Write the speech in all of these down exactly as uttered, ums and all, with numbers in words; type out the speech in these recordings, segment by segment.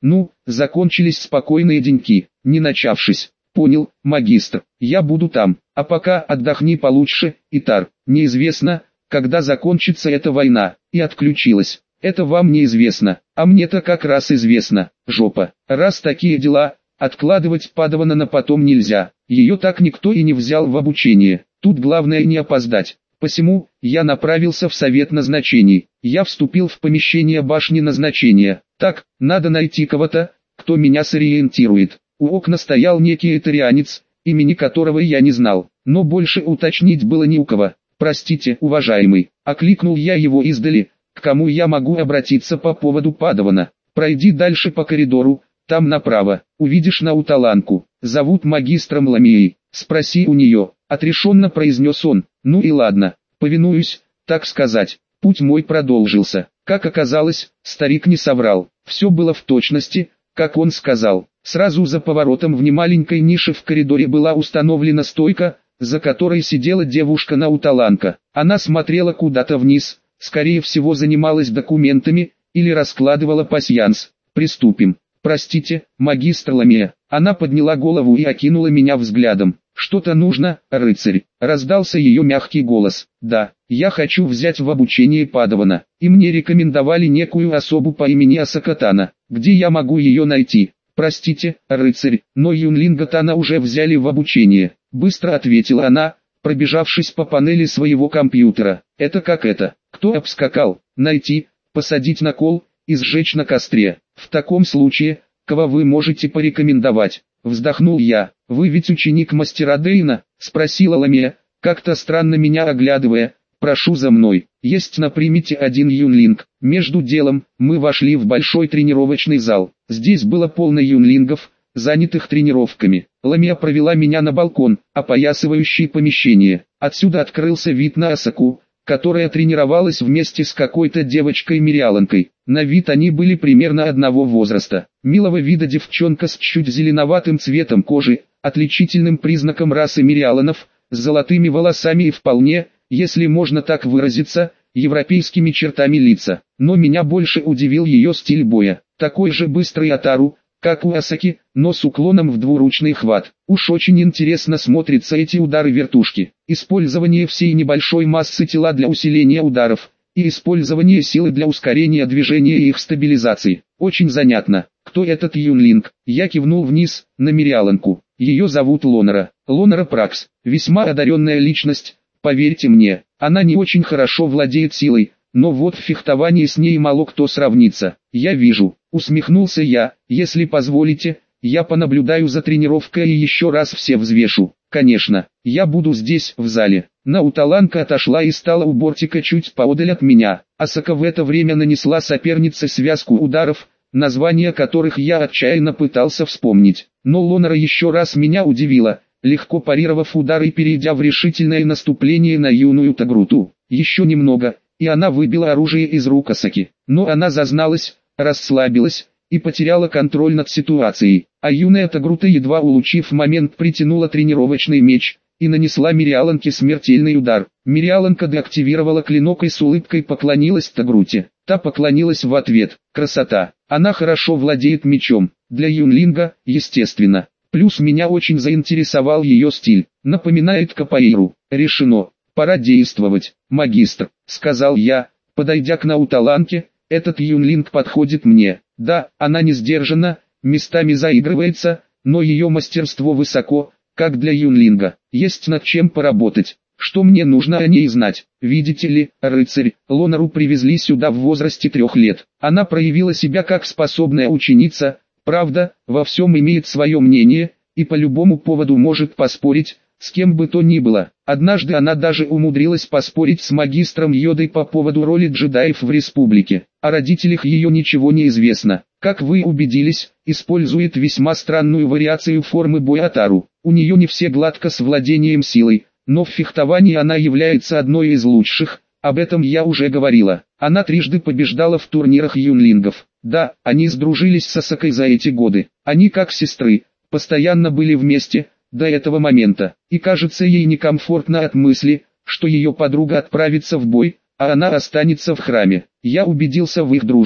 Ну, закончились спокойные деньки, не начавшись. Понял, магистр, я буду там, а пока отдохни получше, Итар. Неизвестно, когда закончится эта война, и отключилась. Это вам неизвестно, а мне-то как раз известно, жопа. Раз такие дела, откладывать Падавана на потом нельзя. Ее так никто и не взял в обучение. Тут главное не опоздать. Посему, я направился в совет назначений. Я вступил в помещение башни назначения. Так, надо найти кого-то, кто меня сориентирует. У окна стоял некий этарианец, имени которого я не знал, но больше уточнить было не у кого. «Простите, уважаемый», — окликнул я его издали, — «к кому я могу обратиться по поводу Падавана?» «Пройди дальше по коридору, там направо, увидишь Науталанку, зовут магистром Ламией, спроси у нее», — отрешенно произнес он. «Ну и ладно, повинуюсь, так сказать». Путь мой продолжился. Как оказалось, старик не соврал, все было в точности, как он сказал. Сразу за поворотом в немаленькой нише в коридоре была установлена стойка, за которой сидела девушка-науталанка. Она смотрела куда-то вниз, скорее всего занималась документами, или раскладывала пасьянс. «Приступим. Простите, магистр Ламия». Она подняла голову и окинула меня взглядом. «Что-то нужно, рыцарь?» Раздался ее мягкий голос. «Да, я хочу взять в обучение Падавана, и мне рекомендовали некую особу по имени Асакатана. Где я могу ее найти?» «Простите, рыцарь, но Юнлинга Тана уже взяли в обучение», — быстро ответила она, пробежавшись по панели своего компьютера. «Это как это? Кто обскакал? Найти, посадить на кол и сжечь на костре. В таком случае, кого вы можете порекомендовать?» Вздохнул я. «Вы ведь ученик мастера Дейна?» — спросила Ламия, как-то странно меня оглядывая. «Прошу за мной. Есть на примете один юнлинг». Между делом, мы вошли в большой тренировочный зал. Здесь было полно юнлингов, занятых тренировками. Ламия провела меня на балкон, опоясывающий помещение. Отсюда открылся вид на Асаку, которая тренировалась вместе с какой-то девочкой-мириаланкой. На вид они были примерно одного возраста. Милого вида девчонка с чуть зеленоватым цветом кожи, отличительным признаком расы мириаланов, с золотыми волосами и вполне, если можно так выразиться, европейскими чертами лица. Но меня больше удивил ее стиль боя. Такой же быстрый атару, как у Асаки, но с уклоном в двуручный хват. Уж очень интересно смотрятся эти удары вертушки. Использование всей небольшой массы тела для усиления ударов, и использование силы для ускорения движения и их стабилизации. Очень занятно. Кто этот юнлинг? Я кивнул вниз, на мириаланку. Ее зовут Лонара. Лонара Пракс. Весьма одаренная личность, поверьте мне. Она не очень хорошо владеет силой, но вот в фехтовании с ней мало кто сравнится. Я вижу. Усмехнулся я. Если позволите, я понаблюдаю за тренировкой и еще раз все взвешу. Конечно, я буду здесь, в зале. Науталанка отошла и стала у бортика чуть поодаль от меня. Асака в это время нанесла сопернице связку ударов, названия которых я отчаянно пытался вспомнить. Но Лонара еще раз меня удивила, легко парировав удар и перейдя в решительное наступление на юную Тагруту. Еще немного, и она выбила оружие из рук Асаки. Но она зазналась, расслабилась и потеряла контроль над ситуацией, а юная Тагрута, едва улучив момент, притянула тренировочный меч и нанесла Мириаланке смертельный удар. Мириаланка деактивировала клинок и с улыбкой поклонилась Тагруте. Та поклонилась в ответ. Красота! Она хорошо владеет мечом. Для юнлинга, естественно. Плюс меня очень заинтересовал ее стиль. Напоминает капоэйру. Решено. Пора действовать. «Магистр», — сказал я, подойдя к Науталанке, — «этот юнлинг подходит мне». Да, она не сдержана, местами заигрывается, но ее мастерство высоко, как для юнлинга. Есть над чем поработать. Что мне нужно о ней знать? Видите ли, рыцарь, Лонару привезли сюда в возрасте трех лет. Она проявила себя как способная ученица, правда, во всем имеет свое мнение, и по любому поводу может поспорить, с кем бы то ни было. Однажды она даже умудрилась поспорить с магистром Йодой по поводу роли джедаев в республике. О родителях ее ничего не известно. Как вы убедились, использует весьма странную вариацию формы боя атару. У нее не все гладко с владением силой, но в фехтовании она является одной из лучших, об этом я уже говорила. Она трижды побеждала в турнирах юнлингов. Да, они сдружились с Асакой за эти годы. Они как сестры, постоянно были вместе, до этого момента, и кажется ей некомфортно от мысли, что ее подруга отправится в бой, а она останется в храме. Я убедился в их дружбе.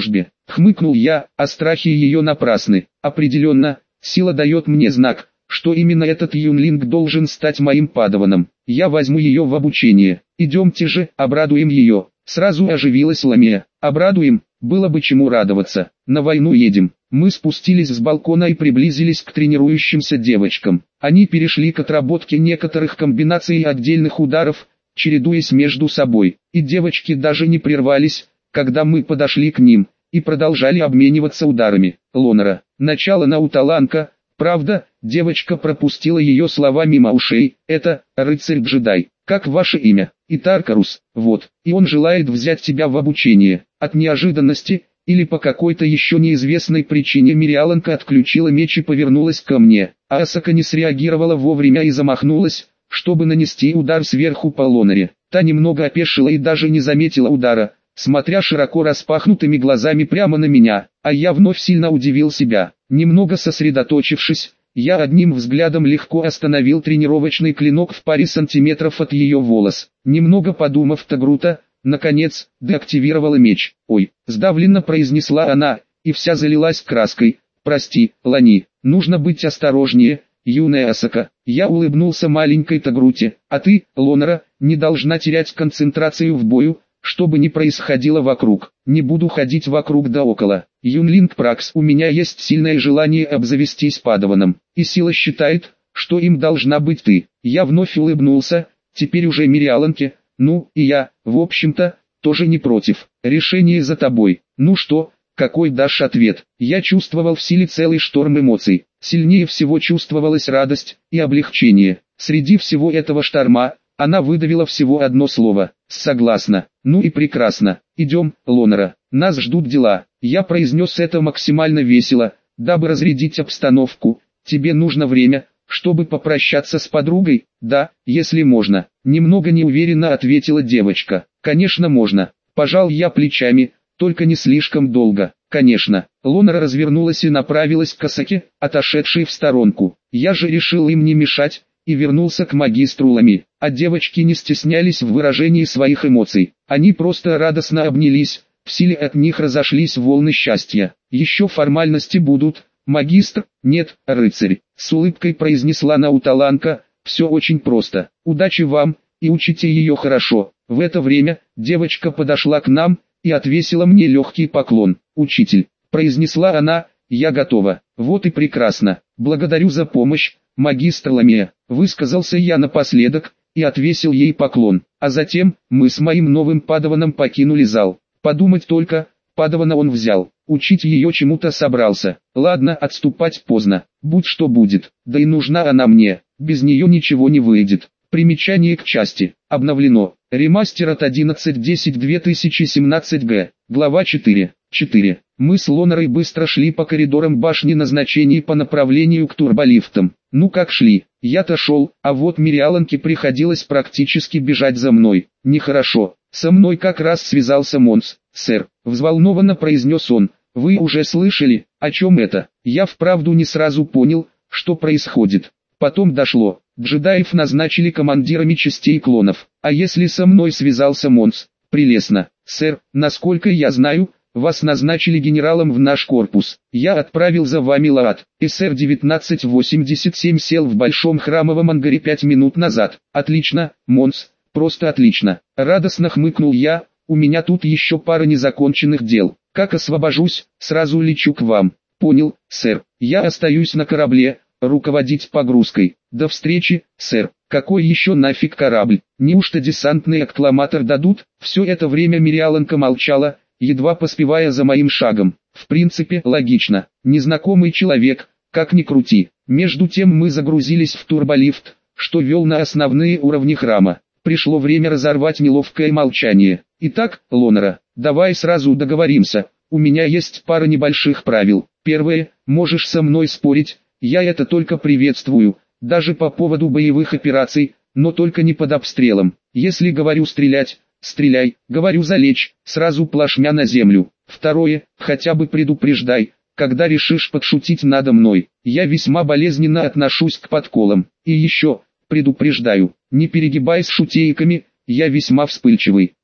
Хмыкнул я, а страхи ее напрасны. Определенно, сила дает мне знак, что именно этот юнлинг должен стать моим падаваном. Я возьму ее в обучение. Идемте же, обрадуем ее. Сразу оживилась Ламия. Обрадуем, было бы чему радоваться. На войну едем. Мы спустились с балкона и приблизились к тренирующимся девочкам. Они перешли к отработке некоторых комбинаций и отдельных ударов, чередуясь между собой. И девочки даже не прервались, когда мы подошли к ним, и продолжали обмениваться ударами. Лонера. Начало науталанка. Правда, девочка пропустила ее слова мимо ушей. Это рыцарь-джедай. Как ваше имя? Итаркарус. Вот. И он желает взять тебя в обучение. От неожиданности, или по какой-то еще неизвестной причине Мириаланка отключила меч и повернулась ко мне. А Асака не среагировала вовремя и замахнулась, чтобы нанести удар сверху по Лонере. Та немного опешила и даже не заметила удара, смотря широко распахнутыми глазами прямо на меня, а я вновь сильно удивил себя. Немного сосредоточившись, я одним взглядом легко остановил тренировочный клинок в паре сантиметров от ее волос. Немного подумав, Тагрута, наконец, деактивировала меч. «Ой», сдавленно произнесла она, и вся залилась краской. «Прости, Лани, нужно быть осторожнее, юная Асака». Я улыбнулся маленькой Тагруте. «А ты, Лонера, не должна терять концентрацию в бою, что бы ни происходило вокруг. Не буду ходить вокруг да около. Юнлинг Пракс, у меня есть сильное желание обзавестись падаваном, и сила считает, что им должна быть ты». Я вновь улыбнулся, теперь уже Мириаланке. «Ну, и я, в общем-то, тоже не против. Решение за тобой. Ну что, какой дашь ответ?» Я чувствовал в силе целый шторм эмоций. Сильнее всего чувствовалась радость и облегчение. Среди всего этого шторма, она выдавила всего одно слово: «Согласна». «Ну и прекрасно. Идем, Лонера. Нас ждут дела». Я произнес это максимально весело, дабы разрядить обстановку. «Тебе нужно время, чтобы попрощаться с подругой?» «Да, если можно», немного неуверенно ответила девочка. «Конечно можно». Пожал я плечами, только не слишком долго. «Конечно». Лонера развернулась и направилась к Асаке, отошедшей в сторонку. Я же решил им не мешать, и вернулся к магистру Лами. А девочки не стеснялись в выражении своих эмоций. Они просто радостно обнялись, в силе от них разошлись волны счастья. «Еще формальности будут, магистр?» «Нет, рыцарь», с улыбкой произнесла науталанка. «Все очень просто. Удачи вам, и учите ее хорошо». В это время, девочка подошла к нам, и отвесила мне легкий поклон. «Учитель», произнесла она, — «я готова». «Вот и прекрасно. Благодарю за помощь, магистр Ламия», высказался я напоследок, и отвесил ей поклон. А затем, мы с моим новым падаваном покинули зал. Подумать только, падавана он взял, учить ее чему-то собрался. Ладно, отступать поздно, будь что будет, да и нужна она мне, без нее ничего не выйдет. Примечание к части. Обновлено. Ремастер от одиннадцать десять две тысячи семнадцать г. Глава четыре. четыре. Мы с Лонерой быстро шли по коридорам башни назначений по направлению к турболифтам. Ну как шли? Я-то шел, а вот Мириаланке приходилось практически бежать за мной. Нехорошо. Со мной как раз связался Монс. «Сэр», взволнованно произнес он, — «вы уже слышали, о чем это?» Я вправду не сразу понял, что происходит. Потом дошло. Джедаев назначили командирами частей клонов. А если со мной связался Монс? Прелестно. «Сэр, насколько я знаю, вас назначили генералом в наш корпус. Я отправил за вами Лаат. эс эр девятнадцать восемьдесят семь сел в большом храмовом ангаре пять минут назад». «Отлично, Монс, просто отлично». Радостно хмыкнул я, у меня тут еще пара незаконченных дел. Как освобожусь, сразу лечу к вам. «Понял, сэр. Я остаюсь на корабле, руководить погрузкой». «До встречи, сэр». «Какой еще нафиг корабль? Неужто десантный аккламатор дадут?» Все это время Мириаланка молчала, едва поспевая за моим шагом. В принципе, логично. Незнакомый человек, как ни крути. Между тем мы загрузились в турболифт, что вел на основные уровни храма. Пришло время разорвать неловкое молчание. «Итак, Лонера, давай сразу договоримся. У меня есть пара небольших правил. Первое, можешь со мной спорить, я это только приветствую, даже по поводу боевых операций, но только не под обстрелом. Если говорю стрелять, стреляй, говорю залечь, сразу плашмя на землю. Второе, хотя бы предупреждай, когда решишь подшутить надо мной. Я весьма болезненно отношусь к подколам. И еще, предупреждаю, не перегибай с шутейками, я весьма вспыльчивый.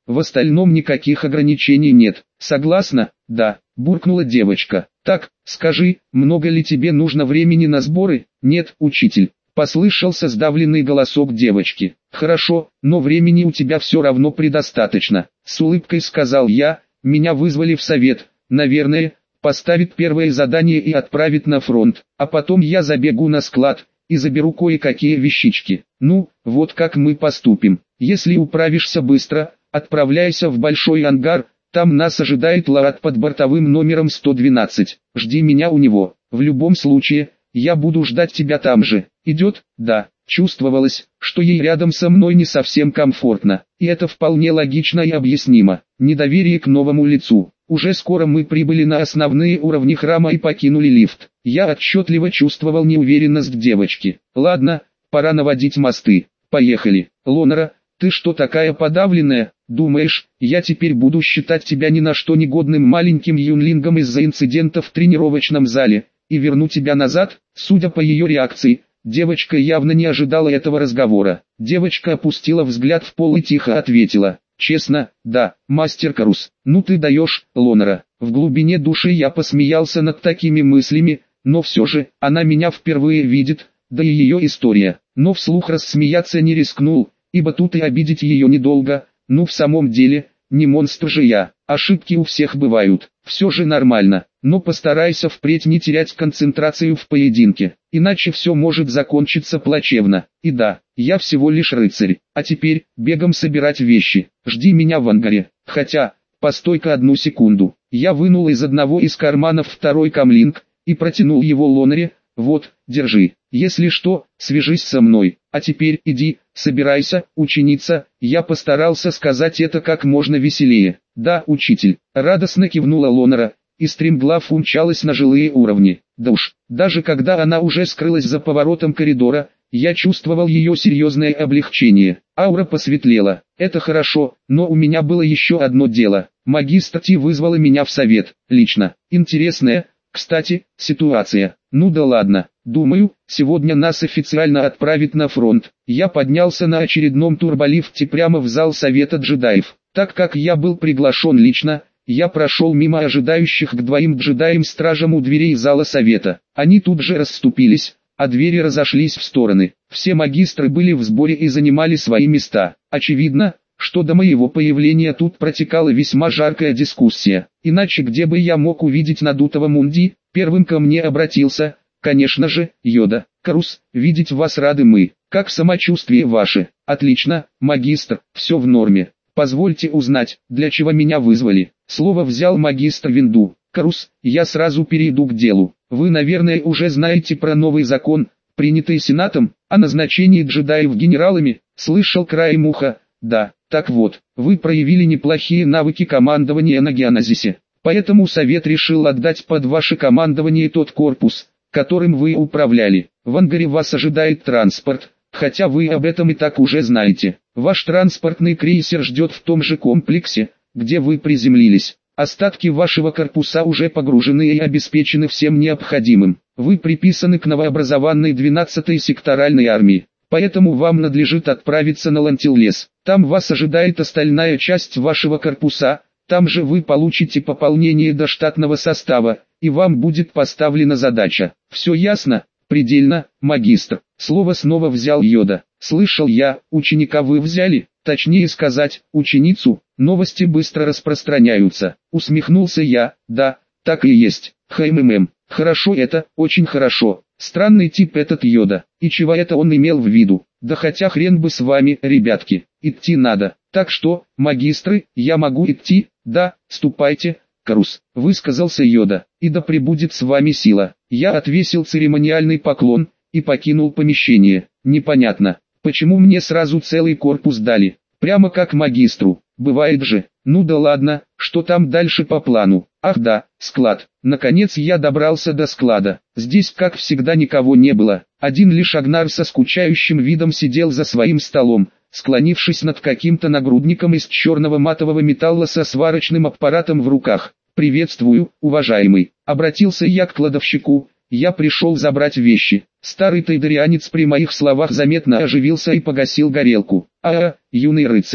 В остальном никаких ограничений нет. Согласна? Да, буркнула девочка. Так, скажи, много ли тебе нужно времени на сборы? Нет, учитель. Послышался сдавленный голосок девочки. Хорошо, но времени у тебя все равно предостаточно. С улыбкой сказал я, меня вызвали в совет. Наверное, поставит первое задание и отправит на фронт. А потом я забегу на склад и заберу кое-какие вещички. Ну, вот как мы поступим. Если управишься быстро, отправляйся в большой ангар, там нас ожидает Ларат под бортовым номером сто двенадцать. Жди меня у него. В любом случае, я буду ждать тебя там же. Идет? Да. Чувствовалось, что ей рядом со мной не совсем комфортно. И это вполне логично и объяснимо. Недоверие к новому лицу. Уже скоро мы прибыли на основные уровни храма и покинули лифт. Я отчетливо чувствовал неуверенность девочки. Ладно, пора наводить мосты. Поехали. Лонара, ты что такая подавленная? Думаешь, я теперь буду считать тебя ни на что негодным маленьким юнлингом из-за инцидента в тренировочном зале, и верну тебя назад? Судя по ее реакции, девочка явно не ожидала этого разговора. Девочка опустила взгляд в пол и тихо ответила. Честно, да, мастер Карус. Ну ты даешь, Лонара. В глубине души я посмеялся над такими мыслями, но все же, она меня впервые видит, да и ее история. Но вслух рассмеяться не рискнул, ибо тут и обидеть ее недолго. Ну в самом деле, не монстр же я, ошибки у всех бывают, все же нормально, но постарайся впредь не терять концентрацию в поединке, иначе все может закончиться плачевно. И да, я всего лишь рыцарь, а теперь, бегом собирать вещи, жди меня в ангаре, хотя, постой-ка одну секунду, я вынул из одного из карманов второй камлинг, и протянул его Лонаре. Вот, держи, если что, свяжись со мной, а теперь иди, собирайся, ученица. Я постарался сказать это как можно веселее. Да, учитель, радостно кивнула Лонара, и стремглав умчалась на жилые уровни. Да уж, даже когда она уже скрылась за поворотом коридора, я чувствовал ее серьезное облегчение. Аура посветлела, это хорошо, но у меня было еще одно дело. Магистр Ти вызвала меня в совет, лично. Интересная, кстати, ситуация. Ну да ладно, думаю, сегодня нас официально отправят на фронт. Я поднялся на очередном турболифте прямо в зал совета джедаев. Так как я был приглашен лично, я прошел мимо ожидающих к двоим джедаям-стражам у дверей зала совета. Они тут же расступились, а двери разошлись в стороны. Все магистры были в сборе и занимали свои места. Очевидно, что до моего появления тут протекала весьма жаркая дискуссия. Иначе где бы я мог увидеть надутого Мунди? Первым ко мне обратился, конечно же, Йода. Карус, видеть вас рады мы. Как самочувствие ваше? Отлично, магистр, все в норме. Позвольте узнать, для чего меня вызвали. Слово взял магистр Винду. Карус, я сразу перейду к делу. Вы, наверное, уже знаете про новый закон, принятый Сенатом, о назначении джедаев генералами. Слышал краем уха. Да, так вот, вы проявили неплохие навыки командования на Геоназисе. Поэтому совет решил отдать под ваше командование тот корпус, которым вы управляли. В ангаре вас ожидает транспорт, хотя вы об этом и так уже знаете. Ваш транспортный крейсер ждет в том же комплексе, где вы приземлились. Остатки вашего корпуса уже погружены и обеспечены всем необходимым. Вы приписаны к новообразованной двенадцатой секторальной армии. Поэтому вам надлежит отправиться на Лантиллес. Там вас ожидает остальная часть вашего корпуса. Там же вы получите пополнение до штатного состава, и вам будет поставлена задача. Все ясно? Предельно, магистр. Слово снова взял Йода. Слышал я, ученика вы взяли, точнее сказать, ученицу. Новости быстро распространяются. Усмехнулся я. Да, так и есть. Хммм. Хорошо это, очень хорошо. Странный тип этот Йода. И чего это он имел в виду? Да хотя хрен бы с вами, ребятки. Идти надо. Так что, магистры, я могу идти? Да, ступайте, Карус, высказался Йода. И да пребудет с вами сила. Я отвесил церемониальный поклон и покинул помещение. Непонятно, почему мне сразу целый корпус дали. Прямо как магистру. Бывает же. Ну да ладно, что там дальше по плану? Ах да, склад. Наконец я добрался до склада. Здесь как всегда никого не было. Один лишь Агнар со скучающим видом сидел за своим столом, склонившись над каким-то нагрудником из черного матового металла со сварочным аппаратом в руках. «Приветствую, уважаемый», — обратился я к кладовщику. «Я пришел забрать вещи». Старый тайдерианец при моих словах заметно оживился и погасил горелку. «А, юный рыцарь,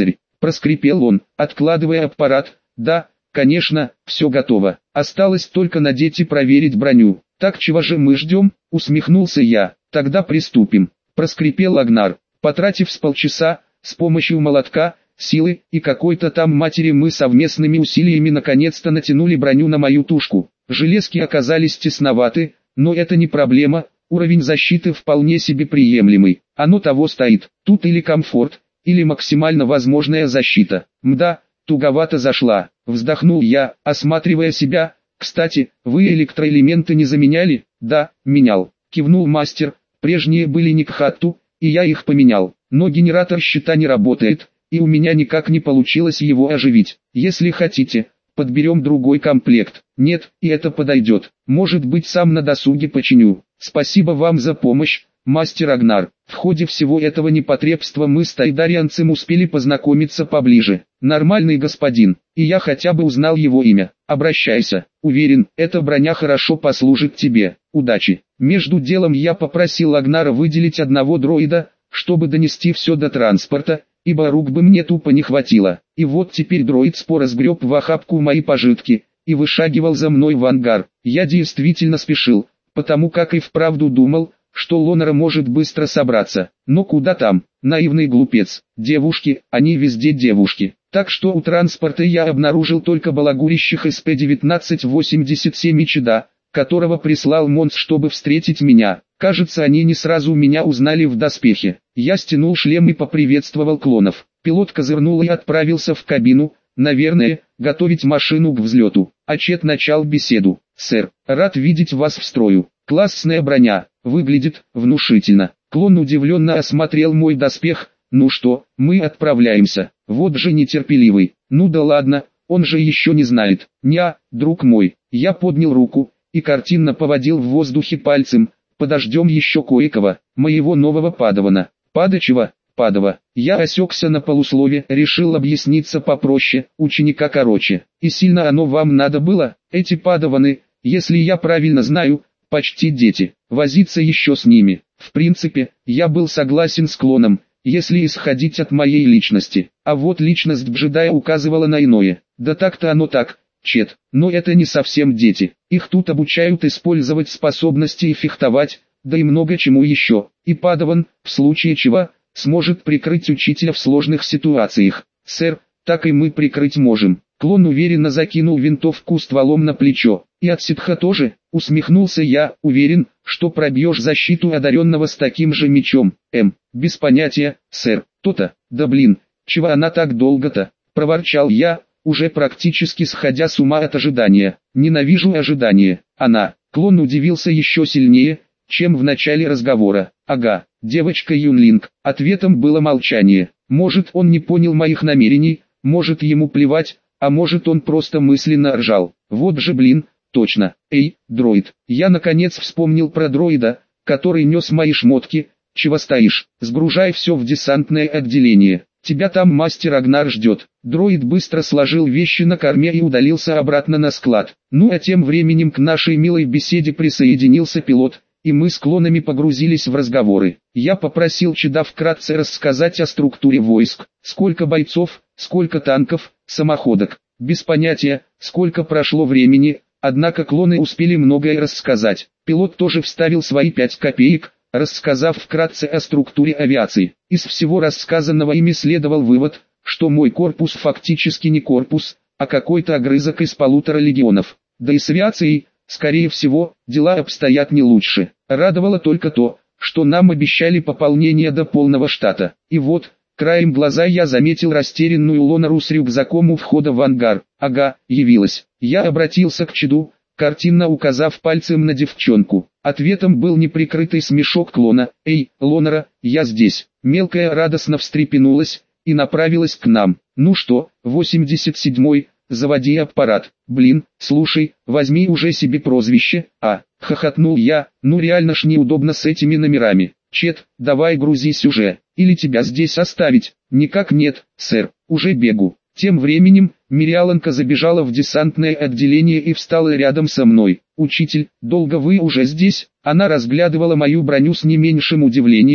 проскрипел он, откладывая аппарат. Да, конечно, все готово. Осталось только надеть и проверить броню. Так чего же мы ждем? Усмехнулся я. Тогда приступим. Проскрипел Агнар. Потратив с полчаса, с помощью молотка, силы и какой-то там матери мы совместными усилиями наконец-то натянули броню на мою тушку. Железки оказались тесноваты, но это не проблема, уровень защиты вполне себе приемлемый. Оно того стоит. Тут или комфорт, или максимально возможная защита. Мда, туговато зашла. Вздохнул я, осматривая себя. Кстати, вы электроэлементы не заменяли? Да, менял. Кивнул мастер. Прежние были не к хатту, и я их поменял. Но генератор щита не работает, и у меня никак не получилось его оживить. Если хотите, подберем другой комплект. Нет, и это подойдет. Может быть, сам на досуге починю. Спасибо вам за помощь, мастер Агнар. В ходе всего этого непотребства мы с тайдарианцем успели познакомиться поближе. Нормальный господин, и я хотя бы узнал его имя. Обращайся. Уверен, эта броня хорошо послужит тебе. Удачи. Между делом я попросил Агнара выделить одного дроида, чтобы донести все до транспорта, ибо рук бы мне тупо не хватило. И вот теперь дроид споро сгреб в охапку мои пожитки и вышагивал за мной в ангар. Я действительно спешил, потому как и вправду думал, что Лонера может быстро собраться. Но куда там, наивный глупец. Девушки, они везде девушки. Так что у транспорта я обнаружил только балагурящих эс пэ девятнадцать восемьдесят семь и Чеда, которого прислал Монс, чтобы встретить меня. Кажется, они не сразу меня узнали в доспехе. Я стянул шлем и поприветствовал клонов. Пилот козырнул и отправился в кабину, наверное, готовить машину к взлету. А Чед начал беседу. «Сэр, рад видеть вас в строю. Классная броня, выглядит внушительно». Клон удивленно осмотрел мой доспех. «Ну что, мы отправляемся. Вот же нетерпеливый. Ну да ладно, он же еще не знает». «Ня, друг мой». Я поднял руку и картинно поводил в воздухе пальцем. «Подождем еще кое-кого, моего нового падавана». «Падачева, Падова». Я осекся на полуслове, решил объясниться попроще, ученика короче. «И сильно оно вам надо было, эти падаваны, если я правильно знаю, почти дети, возиться еще с ними». В принципе, я был согласен с клоном, если исходить от моей личности. А вот личность джедая указывала на иное. Да так-то оно так, Чет, но это не совсем дети. Их тут обучают использовать способности и фехтовать, да и много чему еще. И падаван, в случае чего, сможет прикрыть учителя в сложных ситуациях. «Сэр, так и мы прикрыть можем». Клон уверенно закинул винтовку стволом на плечо. «И от ситха тоже?» — усмехнулся я. «Уверен, что пробьешь защиту одаренного с таким же мечом». «Эм, без понятия, сэр». «То-то, да блин, чего она так долго-то?» — проворчал я, уже практически сходя с ума от ожидания. «Ненавижу ожидание». Она. Клон удивился еще сильнее, чем в начале разговора. «Ага, девочка Юнлинг». Ответом было молчание. Может, он не понял моих намерений, может, ему плевать, а может, он просто мысленно ржал. Вот же блин, точно. «Эй, дроид». Я наконец вспомнил про дроида, который нес мои шмотки. «Чего стоишь? Сгружай все в десантное отделение. Тебя там мастер Агнар ждет». Дроид быстро сложил вещи на корме и удалился обратно на склад. Ну а тем временем к нашей милой беседе присоединился пилот, и мы с клонами погрузились в разговоры. Я попросил Чеда вкратце рассказать о структуре войск, сколько бойцов, сколько танков, самоходок. Без понятия, сколько прошло времени, однако клоны успели многое рассказать. Пилот тоже вставил свои пять копеек, рассказав вкратце о структуре авиации. Из всего рассказанного ими следовал вывод, что мой корпус фактически не корпус, а какой-то огрызок из полутора легионов. Да и с авиацией, скорее всего, дела обстоят не лучше. Радовало только то, что нам обещали пополнение до полного штата. И вот, краем глаза я заметил растерянную Лонеру с рюкзаком у входа в ангар. Ага, явилась. Я обратился к Чеду, картинно указав пальцем на девчонку. Ответом был неприкрытый смешок клона. «Эй, Лонера, я здесь». Мелкая радостно встрепенулась и направилась к нам. «Ну что, восемьдесят седьмой, заводи аппарат». «Блин, слушай, возьми уже себе прозвище». «А», — хохотнул я, «ну реально ж неудобно с этими номерами». «Чет, давай грузись уже, или тебя здесь оставить?» «Никак нет, сэр, уже бегу». Тем временем, Мириаланка забежала в десантное отделение и встала рядом со мной. «Учитель, долго вы уже здесь?» Она разглядывала мою броню с не меньшим удивлением,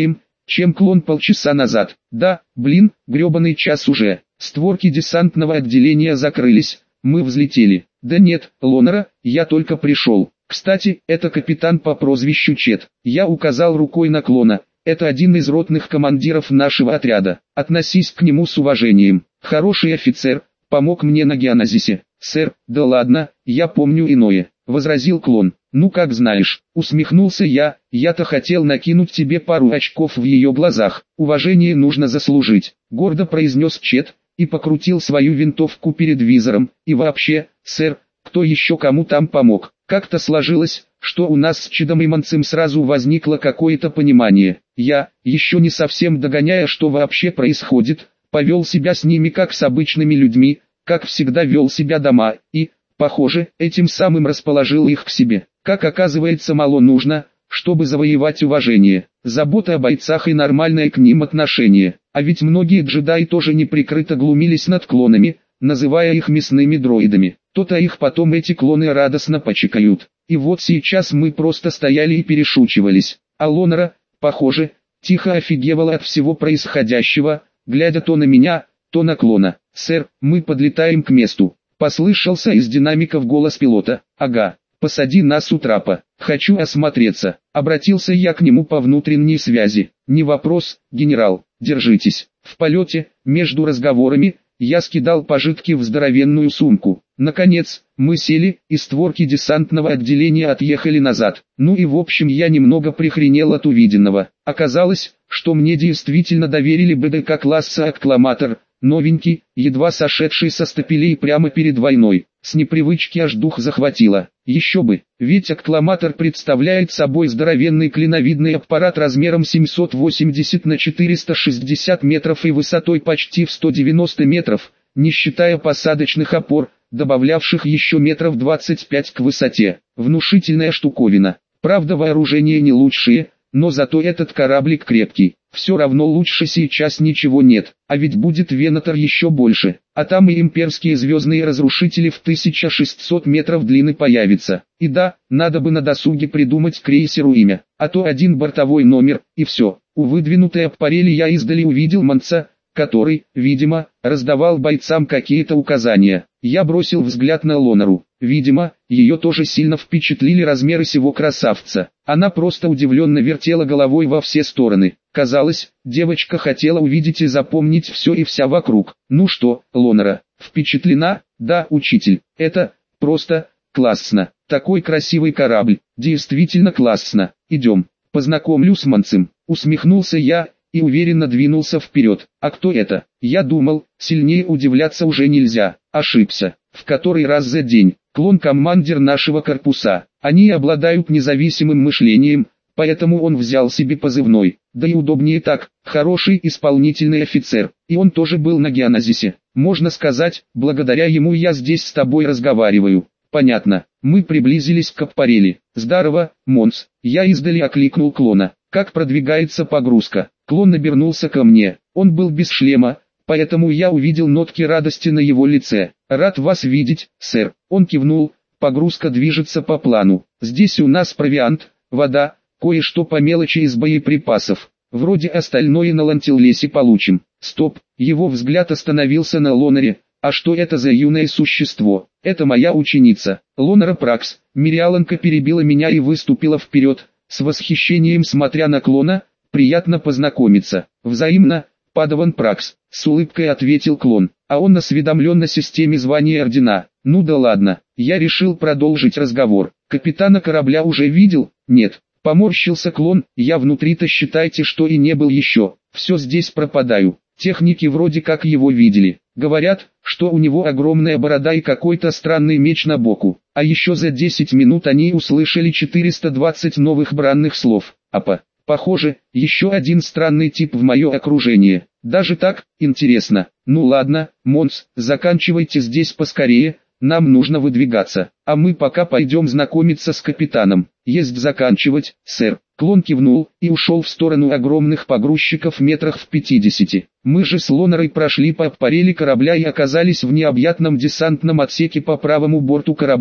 чем клон полчаса назад. Да, блин, гребаный час уже. Створки десантного отделения закрылись, мы взлетели. Да нет, Лонера, я только пришел. Кстати, это капитан по прозвищу Чет. Я указал рукой на клона. Это один из ротных командиров нашего отряда. Относись к нему с уважением. Хороший офицер, помог мне на Геоназисе. Сэр, да ладно, я помню иное, возразил клон. Ну как знаешь, усмехнулся я, я-то хотел накинуть тебе пару очков в ее глазах. Уважение нужно заслужить, гордо произнес Чет, и покрутил свою винтовку перед визором. И вообще, сэр, кто еще кому там помог? Как-то сложилось, что у нас с Чедом и Манцем сразу возникло какое-то понимание. Я, еще не совсем догоняя, что вообще происходит, повел себя с ними как с обычными людьми, как всегда вел себя дома, и, похоже, этим самым расположил их к себе. Как оказывается, мало нужно, чтобы завоевать уважение, забота о бойцах и нормальное к ним отношение. А ведь многие джедаи тоже неприкрыто глумились над клонами, называя их мясными дроидами. То-то их потом эти клоны радостно почекают. И вот сейчас мы просто стояли и перешучивались. А Лонера, похоже, тихо офигевала от всего происходящего, глядя то на меня, то на клона. «Сэр, мы подлетаем к месту», — послышался из динамиков голос пилота. «Ага, посади нас у трапа, хочу осмотреться», — обратился я к нему по внутренней связи. «Не вопрос, генерал, держитесь». В полете, между разговорами, я скидал пожитки в здоровенную сумку. Наконец, мы сели, и створки десантного отделения отъехали назад. Ну и в общем я немного прихренел от увиденного. Оказалось, что мне действительно доверили БДК-класса аккламатор, новенький, едва сошедший со стапелей прямо перед войной. С непривычки аж дух захватило. Еще бы, ведь аккламатор представляет собой здоровенный клиновидный аппарат размером семьсот восемьдесят на четыреста шестьдесят метров и высотой почти в сто девяносто метров, не считая посадочных опор, добавлявших еще метров двадцать пять к высоте. Внушительная штуковина. Правда, вооружение не лучшее, но зато этот кораблик крепкий. Все равно лучше сейчас ничего нет, а ведь будет Венатор еще больше, а там и имперские звездные разрушители в тысяча шестьсот метров длины появятся. И да, надо бы на досуге придумать крейсеру имя, а то один бортовой номер, и все. У выдвинутой аппарели я издали увидел Манца, который, видимо, раздавал бойцам какие-то указания. Я бросил взгляд на Лонеру. Видимо, ее тоже сильно впечатлили размеры сего красавца. Она просто удивленно вертела головой во все стороны. Казалось, девочка хотела увидеть и запомнить все и вся вокруг. Ну что, Лонера, впечатлена? Да, учитель, это просто классно. Такой красивый корабль, действительно классно. Идем, познакомлю с Манцем. Усмехнулся я и уверенно двинулся вперед. А кто это? Я думал, сильнее удивляться уже нельзя. Ошибся. В который раз за день. Клон-командир нашего корпуса. Они обладают независимым мышлением, поэтому он взял себе позывной. Да и удобнее так, хороший исполнительный офицер. И он тоже был на Геоназисе. Можно сказать, благодаря ему я здесь с тобой разговариваю. Понятно. Мы приблизились к аппарели. Здорово, Монс. Я издали окликнул клона. Как продвигается погрузка? Клон обернулся ко мне. Он был без шлема, поэтому я увидел нотки радости на его лице. «Рад вас видеть, сэр». Он кивнул. «Погрузка движется по плану. Здесь у нас провиант, вода, кое-что по мелочи из боеприпасов. Вроде остальное на Лантиллесе получим». Стоп, его взгляд остановился на Лонере. «А что это за юное существо?» «Это моя ученица, Лонера Пракс». Мириаланка перебила меня и выступила вперед, с восхищением смотря на клона. «Приятно познакомиться». «Взаимно, Падаван Пракс», — с улыбкой ответил клон. «А он осведомлен о системе звания ордена». «Ну да ладно». Я решил продолжить разговор. «Капитана корабля уже видел?» «Нет». Поморщился клон. «Я внутри-то считайте, что и не был еще. Все здесь пропадаю. Техники вроде как его видели. Говорят, что у него огромная борода и какой-то странный меч на боку. А еще за десять минут они услышали четыреста двадцать новых бранных слов. Апа. Похоже, еще один странный тип в мое окружение. Даже так, интересно. Ну ладно, Монс, заканчивайте здесь поскорее, нам нужно выдвигаться. А мы пока пойдем знакомиться с капитаном. Есть заканчивать, сэр. Клон кивнул и ушел в сторону огромных погрузчиков метрах в пятидесяти. Мы же с Лонерой прошли по аппарели корабля и оказались в необъятном десантном отсеке по правому борту корабля.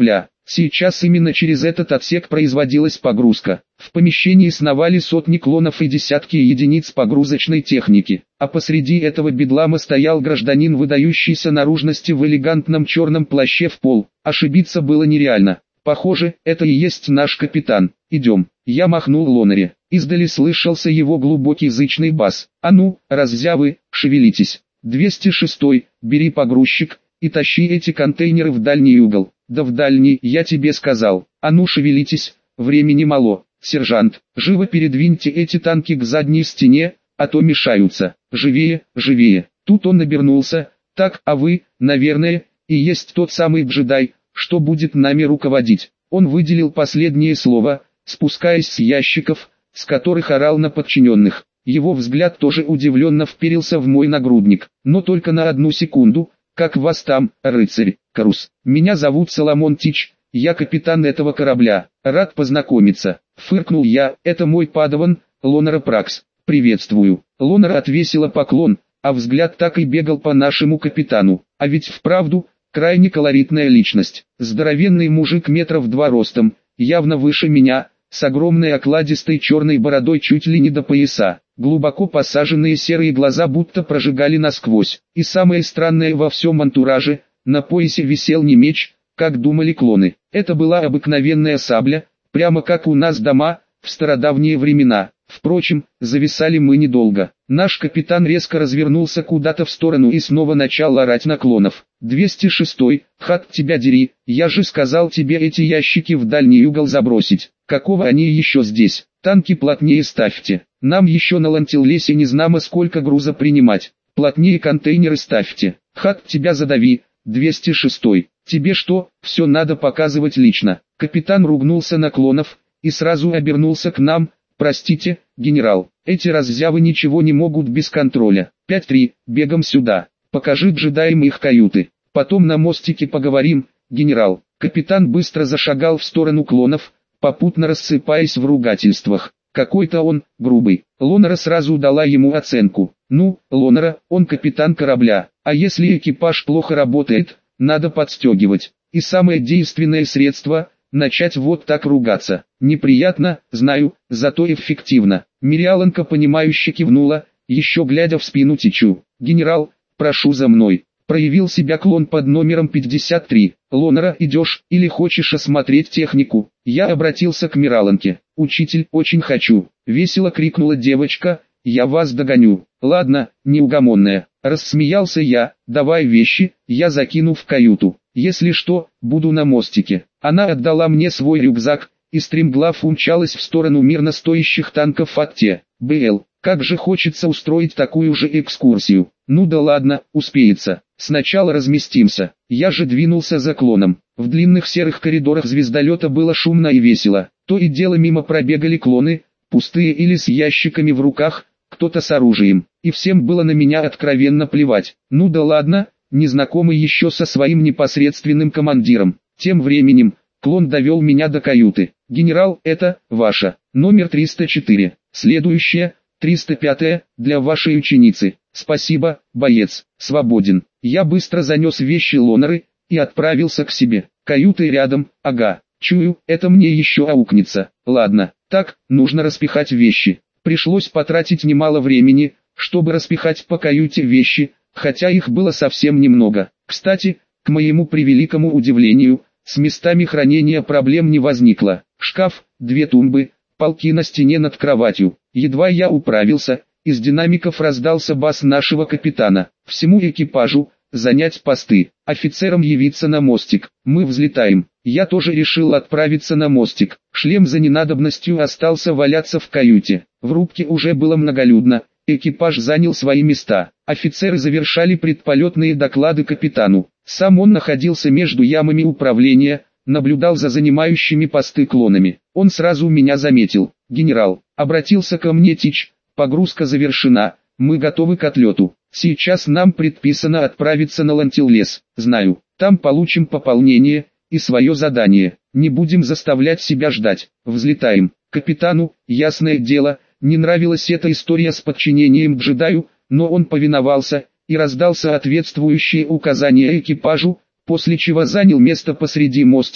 Сейчас именно через этот отсек производилась погрузка. В помещении сновали сотни клонов и десятки единиц погрузочной техники, а посреди этого бедлама стоял гражданин выдающийся наружности в элегантном черном плаще в пол. Ошибиться было нереально. Похоже, это и есть наш капитан. Идем. Я махнул Лонаре. Издали слышался его глубокий зычный бас. А ну, раззявы, шевелитесь. двести шестой, бери погрузчик и тащи эти контейнеры в дальний угол. Да в дальний, я тебе сказал. А ну шевелитесь, времени мало. Сержант, живо передвиньте эти танки к задней стене, а то мешаются. Живее, живее. Тут он обернулся. Так, а вы, наверное, и есть тот самый джедай, что будет нами руководить. Он выделил последнее слово, спускаясь с ящиков, с которых орал на подчиненных. Его взгляд тоже удивленно вперился в мой нагрудник, но только на одну секунду. Как вас там, рыцарь, Карус? Меня зовут Соломон Тич, я капитан этого корабля. Рад познакомиться. Фыркнул я, это мой падаван, Лонара Пракс. Приветствую. Лонара отвесила поклон, а взгляд так и бегал по нашему капитану. А ведь вправду, крайне колоритная личность. Здоровенный мужик метров два ростом, явно выше меня, с огромной окладистой черной бородой чуть ли не до пояса. Глубоко посаженные серые глаза будто прожигали насквозь. И самое странное во всем антураже, на поясе висел не меч, как думали клоны. Это была обыкновенная сабля, прямо как у нас дома, в стародавние времена. Впрочем, зависали мы недолго. Наш капитан резко развернулся куда-то в сторону и снова начал орать на клонов. двести шестой, хат тебя дери, я же сказал тебе эти ящики в дальний угол забросить. Какого они еще здесь? Танки плотнее ставьте. Нам еще на Лантиллесе не знамо сколько груза принимать. Плотнее контейнеры ставьте. Хат тебя задави. двести шестой. Тебе что, все надо показывать лично? Капитан ругнулся на клонов и сразу обернулся к нам. Простите, генерал, эти раззявы ничего не могут без контроля. пять три, бегом сюда. Покажи джедаям их каюты. Потом на мостике поговорим, генерал. Капитан быстро зашагал в сторону клонов, попутно рассыпаясь в ругательствах. Какой-то он, грубый. Лонара сразу дала ему оценку. Ну, Лонара, он капитан корабля, а если экипаж плохо работает, надо подстегивать. И самое действенное средство – начать вот так ругаться. Неприятно, знаю, зато эффективно. Мириаланка понимающе кивнула, еще глядя в спину Тичу. Генерал, прошу за мной. Проявил себя клон под номером пятьдесят три. Лонара, идешь, или хочешь осмотреть технику? Я обратился к Мираланке. Учитель, очень хочу. Весело крикнула девочка, я вас догоню. Ладно, неугомонная. Рассмеялся я, давай вещи, я закину в каюту. Если что, буду на мостике. Она отдала мне свой рюкзак, и стремглав умчалась в сторону мирно стоящих танков от Т. Б Л. Как же хочется устроить такую же экскурсию. Ну да ладно, успеется. Сначала разместимся. Я же двинулся за клоном. В длинных серых коридорах звездолета было шумно и весело. То и дело мимо пробегали клоны, пустые или с ящиками в руках, кто-то с оружием. И всем было на меня откровенно плевать. Ну да ладно, незнакомый еще со своим непосредственным командиром. Тем временем, клон довел меня до каюты. Генерал, это, ваша, номер триста четыре. Следующая, триста пятая, для вашей ученицы. Спасибо, боец, свободен. Я быстро занес вещи Лонары и отправился к себе. Каюты рядом, ага, чую, это мне еще аукнется. Ладно, так, нужно распихать вещи. Пришлось потратить немало времени, чтобы распихать по каюте вещи, хотя их было совсем немного. Кстати, к моему превеликому удивлению, с местами хранения проблем не возникло. Шкаф, две тумбы, полки на стене над кроватью. Едва я управился, из динамиков раздался бас нашего капитана. Всему экипажу занять посты, офицерам явиться на мостик. Мы взлетаем. Я тоже решил отправиться на мостик. Шлем за ненадобностью остался валяться в каюте. В рубке уже было многолюдно. Экипаж занял свои места. Офицеры завершали предполетные доклады капитану. Сам он находился между ямами управления, наблюдал за занимающими посты клонами. Он сразу меня заметил. «Генерал», обратился ко мне Тич, «погрузка завершена, мы готовы к отлету. Сейчас нам предписано отправиться на Лантиллес. Знаю, там получим пополнение и свое задание. Не будем заставлять себя ждать. Взлетаем». Капитану, ясное дело, не нравилась эта история с подчинением джедаю, но он повиновался и раздал соответствующие указания экипажу, после чего занял место посреди мостика,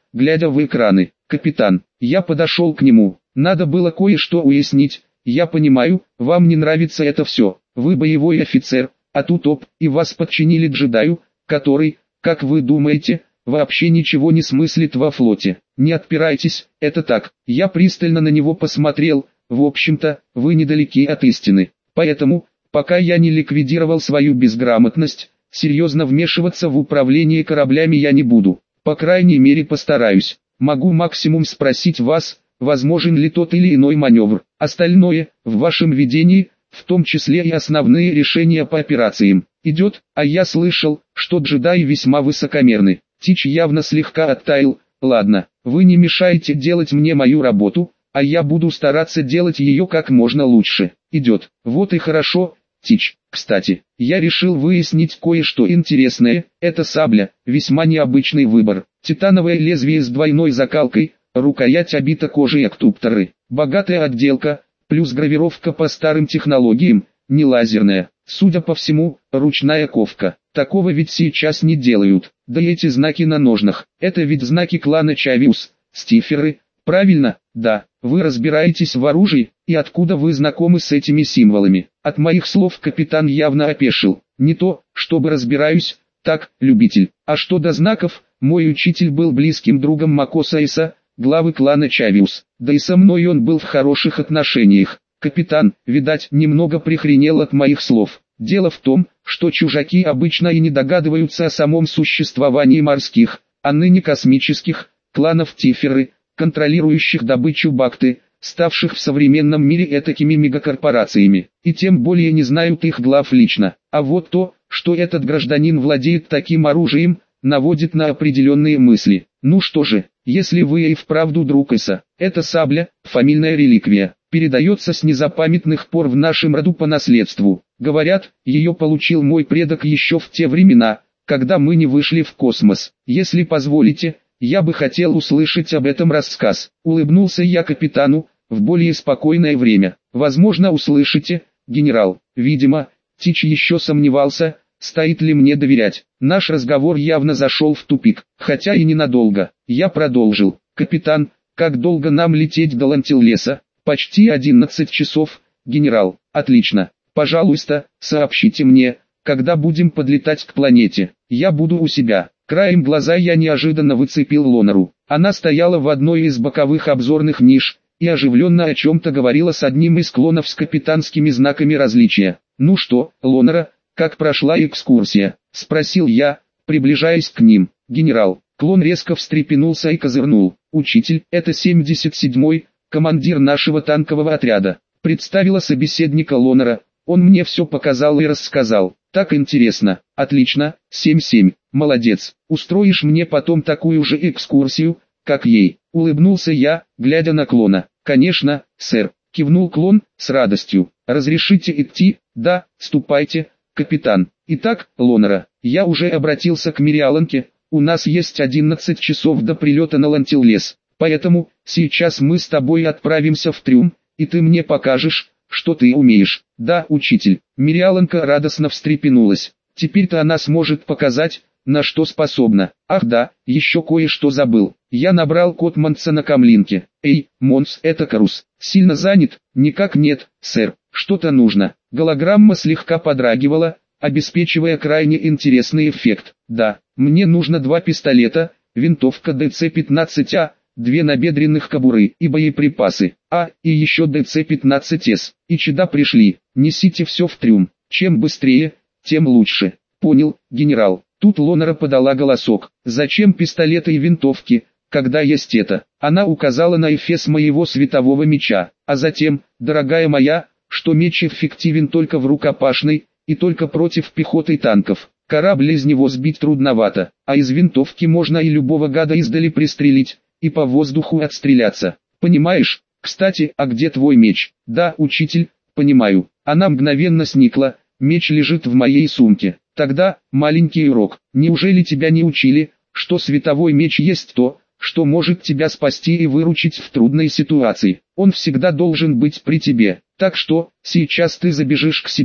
глядя в экраны. «Капитан». Я подошел к нему. Надо было кое-что уяснить. «Я понимаю, вам не нравится это все. Вы боевой офицер, а тут оп, и вас подчинили джедаю, который, как вы думаете, вообще ничего не смыслит во флоте. Не отпирайтесь, это так». Я пристально на него посмотрел. «В общем-то, вы недалеки от истины. Поэтому, пока я не ликвидировал свою безграмотность, серьезно вмешиваться в управление кораблями я не буду. По крайней мере постараюсь. Могу максимум спросить вас, возможен ли тот или иной маневр. Остальное, в вашем видении, в том числе и основные решения по операциям, идет, а я слышал, что джедаи весьма высокомерны». Тич явно слегка оттаял. «Ладно, вы не мешаете делать мне мою работу, а я буду стараться делать ее как можно лучше. Идет». «Вот и хорошо, Тич. Кстати, я решил выяснить кое-что интересное. Это сабля, весьма необычный выбор. Титановое лезвие с двойной закалкой, рукоять обита кожей октупторы, богатая отделка, плюс гравировка по старым технологиям, не лазерная. Судя по всему, ручная ковка. Такого ведь сейчас не делают. Да и эти знаки на ножнах, это ведь знаки клана Чавиус, стиферы, правильно? Да. Вы разбираетесь в оружии, и откуда вы знакомы с этими символами?» От моих слов капитан явно опешил. «Не то, чтобы разбираюсь, так, любитель. А что до знаков, мой учитель был близким другом Макосаиса, главы клана Чавиус. Да и со мной он был в хороших отношениях». Капитан, видать, немного прихренел от моих слов. «Дело в том, что чужаки обычно и не догадываются о самом существовании морских, а ныне космических, кланов Тиферы, контролирующих добычу бакты, ставших в современном мире этакими мегакорпорациями, и тем более не знают их глав лично. А вот то, что этот гражданин владеет таким оружием, наводит на определенные мысли. Ну что же, если вы и вправду друг Иса, эта сабля, фамильная реликвия, передается с незапамятных пор в нашем роду по наследству. Говорят, ее получил мой предок еще в те времена, когда мы не вышли в космос. Если позволите, я бы хотел услышать об этом рассказ». Улыбнулся я капитану, в более спокойное время. «Возможно, услышите, генерал». Видимо, Тич еще сомневался, стоит ли мне доверять. Наш разговор явно зашел в тупик, хотя и ненадолго. Я продолжил. «Капитан, как долго нам лететь до Лантиллеса?» «Почти одиннадцать часов, генерал». «Отлично. Пожалуйста, сообщите мне, когда будем подлетать к планете. Я буду у себя». Краем глаза я неожиданно выцепил Лонару. Она стояла в одной из боковых обзорных ниш, и оживленно о чем-то говорила с одним из клонов с капитанскими знаками различия. «Ну что, Лонара, как прошла экскурсия?» — спросил я, приближаясь к ним. «Генерал». Клон резко встрепенулся и козырнул. «Учитель, это семьдесят седьмой, командир нашего танкового отряда». Представила собеседника Лонара. Он мне все показал и рассказал. «Так интересно. Отлично, семь-семь. Молодец. Устроишь мне потом такую же экскурсию, как ей?» Улыбнулся я, глядя на клона. «Конечно, сэр», — кивнул клон, с радостью. «Разрешите идти?» «Да, ступайте, капитан». «Итак, Лонара, я уже обратился к Мириаланке, у нас есть одиннадцать часов до прилета на Лантиллес, поэтому, сейчас мы с тобой отправимся в трюм, и ты мне покажешь, что ты умеешь». «Да, учитель». Мириаланка радостно встрепенулась. Теперь-то она сможет показать, на что способна. «Ах да, еще кое-что забыл. Я набрал код Монса на камлинке». «Эй, Монс, это Карус. Сильно занят?» «Никак нет, сэр. Что-то нужно». Голограмма слегка подрагивала, обеспечивая крайне интересный эффект. «Да, мне нужно два пистолета, винтовка дэ цэ пятнадцать а, две набедренных кобуры и боеприпасы. А, и еще дэ цэ пятнадцать эс. И чуда пришли. Несите все в трюм. Чем быстрее, тем лучше». «Понял, генерал». Тут Лонара подала голосок. «Зачем пистолеты и винтовки, когда есть это?» Она указала на эфес моего светового меча. «А затем, дорогая моя, что меч эффективен только в рукопашной, и только против пехоты и танков. Корабль из него сбить трудновато, а из винтовки можно и любого гада издали пристрелить, и по воздуху отстреляться. Понимаешь? Кстати, а где твой меч?» «Да, учитель, понимаю». Она мгновенно сникла. «Меч лежит в моей сумке». «Тогда, маленький урок, неужели тебя не учили, что световой меч есть то, что может тебя спасти и выручить в трудной ситуации? Он всегда должен быть при тебе. Так что, сейчас ты забежишь к себе,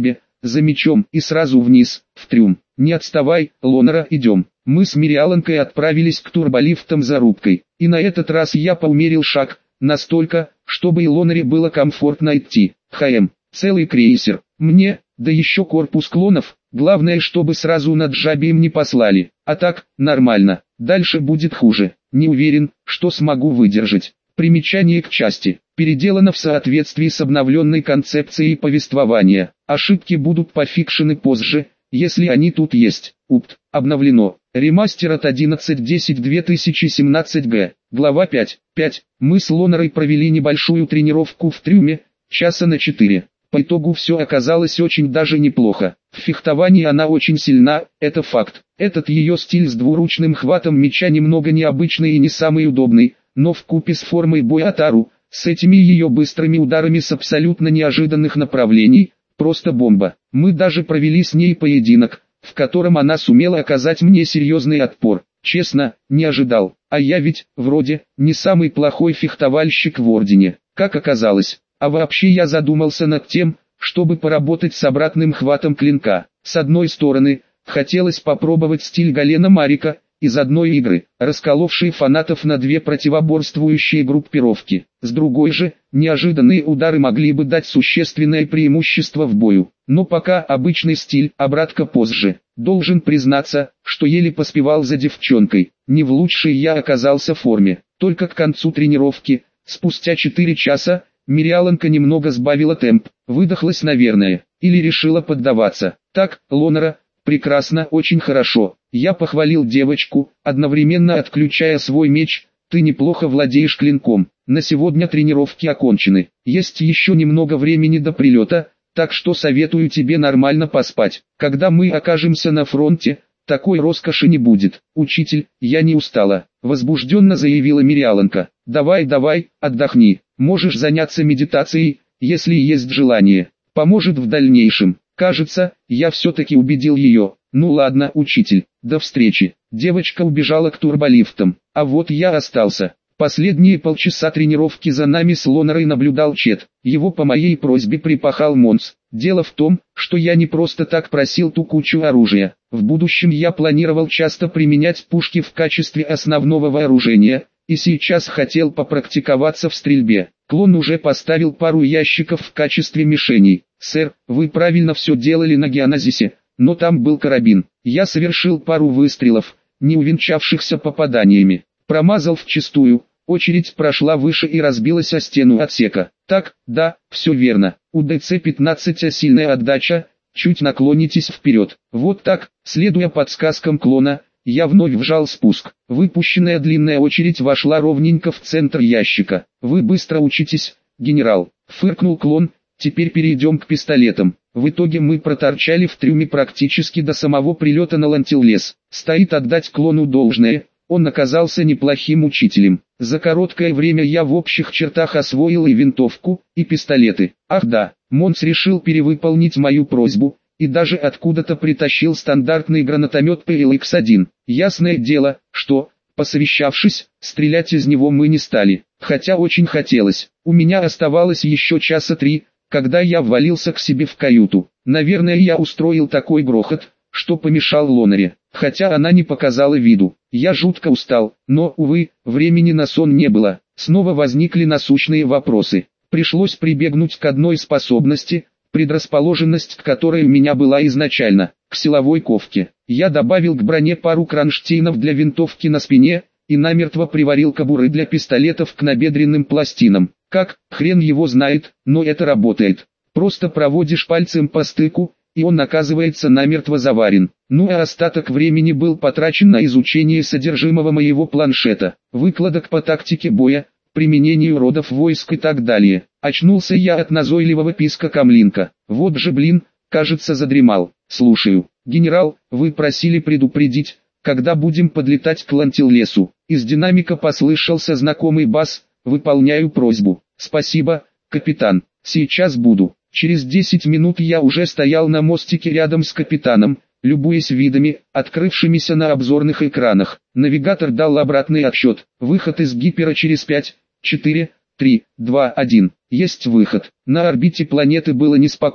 за мечом и сразу вниз, в трюм. Не отставай, Лонера, идем. Мы с Мириаланкой отправились к турболифтам за рубкой, и на этот раз я поумерил шаг, настолько, чтобы и Лонере было комфортно идти. ХМ, целый крейсер, мне, да еще корпус клонов, главное, чтобы сразу над Джабием не послали, а так, нормально, дальше будет хуже, не уверен, что смогу выдержать. Примечание к части, переделано в соответствии с обновленной концепцией повествования, ошибки будут пофикшены позже, если они тут есть. УПТ, обновлено, ремастер от одиннадцать десять две тысячи семнадцать г, глава пять, пять, мы с Лонерой провели небольшую тренировку в трюме, часа на четыре. По итогу все оказалось очень даже неплохо. В фехтовании она очень сильна, это факт. Этот ее стиль с двуручным хватом меча немного необычный и не самый удобный, но вкупе с формой боя Тару, с этими ее быстрыми ударами с абсолютно неожиданных направлений, просто бомба. Мы даже провели с ней поединок, в котором она сумела оказать мне серьезный отпор. Честно, не ожидал, а я ведь, вроде, не самый плохой фехтовальщик в Ордене, как оказалось. А вообще я задумался над тем, чтобы поработать с обратным хватом клинка. С одной стороны, хотелось попробовать стиль Галена Марика, из одной игры, расколовшей фанатов на две противоборствующие группировки. С другой же, неожиданные удары могли бы дать существенное преимущество в бою. Но пока обычный стиль, обратка позже. Должен признаться, что еле поспевал за девчонкой. Не в лучшей я оказался в форме. Только к концу тренировки, спустя четыре часа, Мириаланка немного сбавила темп, выдохлась, наверное, или решила поддаваться. Так, Лонера, прекрасно, очень хорошо. Я похвалил девочку, одновременно отключая свой меч. Ты неплохо владеешь клинком. На сегодня тренировки окончены. Есть еще немного времени до прилета, так что советую тебе нормально поспать. Когда мы окажемся на фронте, такой роскоши не будет. Учитель, я не устала, возбужденно заявила Мириаланка. Давай, давай, отдохни. Можешь заняться медитацией, если есть желание. Поможет в дальнейшем. Кажется, я все-таки убедил ее. Ну ладно, учитель, до встречи. Девочка убежала к турболифтам, а вот я остался. Последние полчаса тренировки за нами с Лонерой наблюдал Чет. Его по моей просьбе припахал Монс. Дело в том, что я не просто так просил ту кучу оружия. В будущем я планировал часто применять пушки в качестве основного вооружения, и сейчас хотел попрактиковаться в стрельбе. Клон уже поставил пару ящиков в качестве мишеней. Сэр, вы правильно все делали на Геоназисе, но там был карабин. Я совершил пару выстрелов, не увенчавшихся попаданиями. Промазал вчистую, очередь прошла выше и разбилась о стену отсека. Так, да, все верно. У Д Ц пятнадцать А сильная отдача, чуть наклонитесь вперед. Вот так, следуя подсказкам клона, я вновь вжал спуск. Выпущенная длинная очередь вошла ровненько в центр ящика. Вы быстро учитесь, генерал, фыркнул клон. Теперь перейдем к пистолетам. В итоге мы проторчали в трюме практически до самого прилета на Лантиллес. Стоит отдать клону должное, он оказался неплохим учителем. За короткое время я в общих чертах освоил и винтовку, и пистолеты. Ах да, Монс решил перевыполнить мою просьбу, и даже откуда-то притащил стандартный гранатомет П Л Х один. Ясное дело, что, посовещавшись, стрелять из него мы не стали, хотя очень хотелось. У меня оставалось еще часа три, когда я ввалился к себе в каюту. Наверное, я устроил такой грохот, что помешал Лонере, хотя она не показала виду. Я жутко устал, но, увы, времени на сон не было. Снова возникли насущные вопросы. Пришлось прибегнуть к одной способности, предрасположенность к которой у меня была изначально, к силовой ковке. Я добавил к броне пару кронштейнов для винтовки на спине, и намертво приварил кобуры для пистолетов к набедренным пластинам. Как, хрен его знает, но это работает. Просто проводишь пальцем по стыку, и он оказывается намертво заварен. Ну а остаток времени был потрачен на изучение содержимого моего планшета, выкладок по тактике боя, применению родов войск и так далее. Очнулся я от назойливого писка Камлинка. Вот же блин, кажется задремал. Слушаю. Генерал, вы просили предупредить, когда будем подлетать к Лантиллесу. Из динамика послышался знакомый бас. Выполняю просьбу. Спасибо, капитан. Сейчас буду. Через десять минут я уже стоял на мостике рядом с капитаном, любуясь видами, открывшимися на обзорных экранах. Навигатор дал обратный отсчет. Выход из гипера через пять, четыре, три, два, один. Есть выход. На орбите планеты было неспокойно.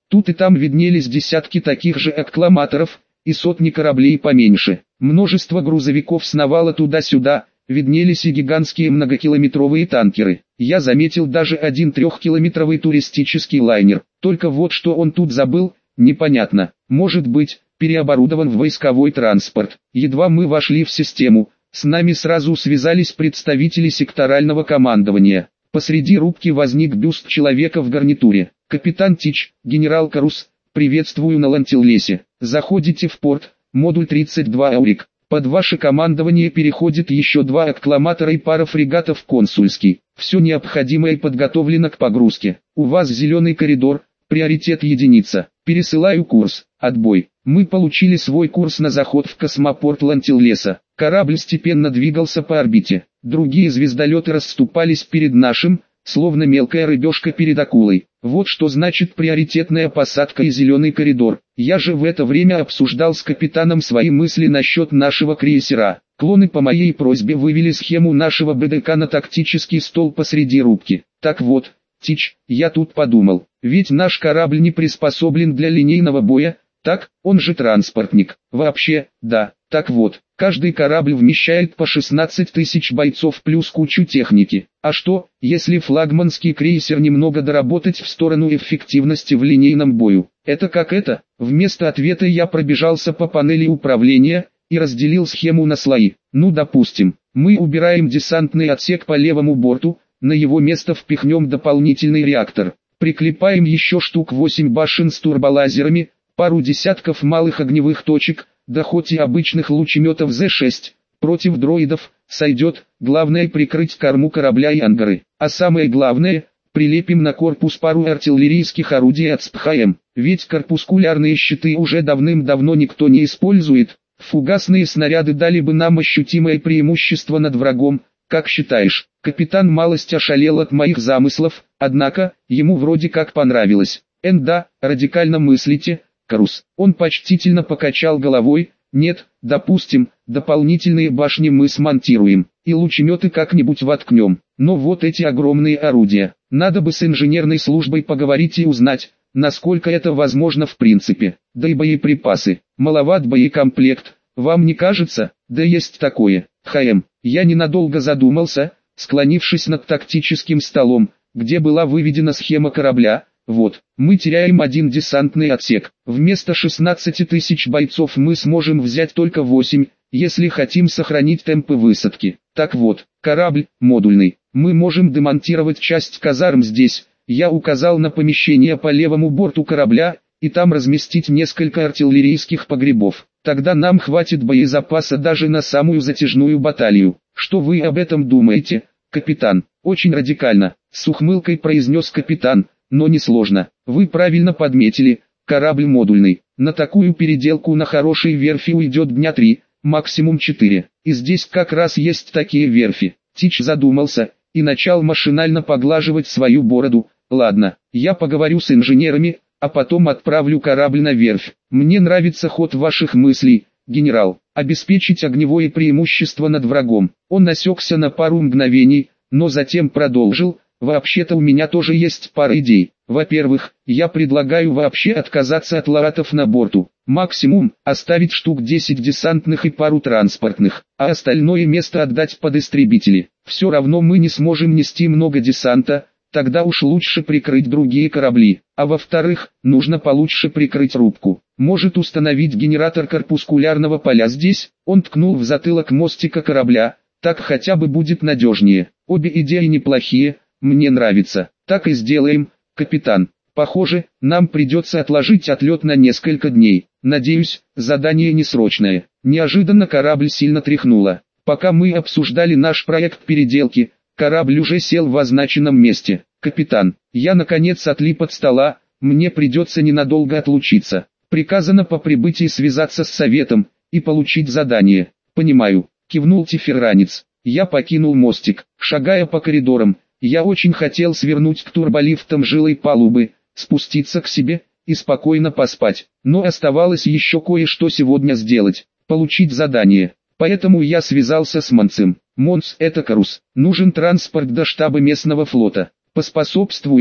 Тут и там виднелись десятки таких же экскламаторов, и сотни кораблей поменьше. Множество грузовиков сновало туда-сюда, виднелись и гигантские многокилометровые танкеры. Я заметил даже один трехкилометровый туристический лайнер. Только вот что он тут забыл, непонятно. Может быть, переоборудован в войсковой транспорт. Едва мы вошли в систему, с нами сразу связались представители секторального командования. Посреди рубки возник бюст человека в гарнитуре. «Капитан Тич, генерал Карус, приветствую на Лантиллесе. Заходите в порт, модуль тридцать два Аурик. Под ваше командование переходит еще два экскламатора и пара фрегатов консульский. Все необходимое подготовлено к погрузке. У вас зеленый коридор, приоритет единица. Пересылаю курс. Отбой». Мы получили свой курс на заход в космопорт Лантиллеса. Корабль степенно двигался по орбите. Другие звездолеты расступались перед нашим, словно мелкая рыбешка перед акулой. Вот что значит приоритетная посадка и зеленый коридор. Я же в это время обсуждал с капитаном свои мысли насчет нашего крейсера. Клоны по моей просьбе вывели схему нашего БДК на тактический стол посреди рубки. Так вот, Тич, я тут подумал, ведь наш корабль не приспособлен для линейного боя, так, он же транспортник. Вообще, да. Так вот, каждый корабль вмещает по шестнадцать тысяч бойцов плюс кучу техники. А что, если флагманский крейсер немного доработать в сторону эффективности в линейном бою? Это как это? Вместо ответа я пробежался по панели управления и разделил схему на слои. Ну допустим, мы убираем десантный отсек по левому борту, на его место впихнем дополнительный реактор. Приклепаем еще штук восемь башен с турболазерами, пару десятков малых огневых точек, да хоть и обычных лучеметов зэ шесть, против дроидов, сойдет, главное прикрыть корму корабля и ангары. А самое главное, прилепим на корпус пару артиллерийских орудий от СПХМ, ведь корпускулярные щиты уже давным-давно никто не использует. Фугасные снаряды дали бы нам ощутимое преимущество над врагом, как считаешь? Капитан малость ошалел от моих замыслов, однако, ему вроде как понравилось. Эн да, радикально мыслите, Карус. Он почтительно покачал головой. Нет, допустим, дополнительные башни мы смонтируем, и лучеметы как-нибудь воткнем. Но вот эти огромные орудия, надо бы с инженерной службой поговорить и узнать, насколько это возможно в принципе. Да и боеприпасы, маловат боекомплект, вам не кажется? Да есть такое. ХМ, я ненадолго задумался, склонившись над тактическим столом, где была выведена схема корабля. Вот, мы теряем один десантный отсек. Вместо шестнадцати тысяч бойцов мы сможем взять только восемь, если хотим сохранить темпы высадки. Так вот, корабль, модульный. Мы можем демонтировать часть казарм здесь. Я указал на помещение по левому борту корабля, и там разместить несколько артиллерийских погребов. Тогда нам хватит боезапаса даже на самую затяжную баталию. Что вы об этом думаете, капитан? Очень радикально, с ухмылкой произнес капитан. Но несложно. Вы правильно подметили, корабль модульный. На такую переделку на хорошей верфи уйдет дня три, максимум четыре. И здесь как раз есть такие верфи. Тич задумался и начал машинально поглаживать свою бороду. Ладно, я поговорю с инженерами, а потом отправлю корабль на верфь. Мне нравится ход ваших мыслей, генерал. Обеспечить огневое преимущество над врагом. Он осекся на пару мгновений, но затем продолжил. Вообще-то у меня тоже есть пара идей. Во-первых, я предлагаю вообще отказаться от ларатов на борту. Максимум, оставить штук десять десантных и пару транспортных, а остальное место отдать под истребители. Все равно мы не сможем нести много десанта, тогда уж лучше прикрыть другие корабли. А во-вторых, нужно получше прикрыть рубку. Может установить генератор корпускулярного поля здесь? Он ткнул в затылок мостика корабля, так хотя бы будет надежнее. Обе идеи неплохие. Мне нравится. Так и сделаем, капитан. Похоже, нам придется отложить отлет на несколько дней. Надеюсь, задание не срочное. Неожиданно корабль сильно тряхнуло. Пока мы обсуждали наш проект переделки, корабль уже сел в означенном месте. Капитан, я наконец отлип от стола, мне придется ненадолго отлучиться. Приказано по прибытии связаться с советом и получить задание. Понимаю, кивнул тиферранец. Я покинул мостик, шагая по коридорам. Я очень хотел свернуть к турболифтам жилой палубы, спуститься к себе и спокойно поспать. Но оставалось еще кое-что сегодня сделать, получить задание. Поэтому я связался с Монцем. Монц, это Карус, нужен транспорт до штаба местного флота. Поспособствуешь?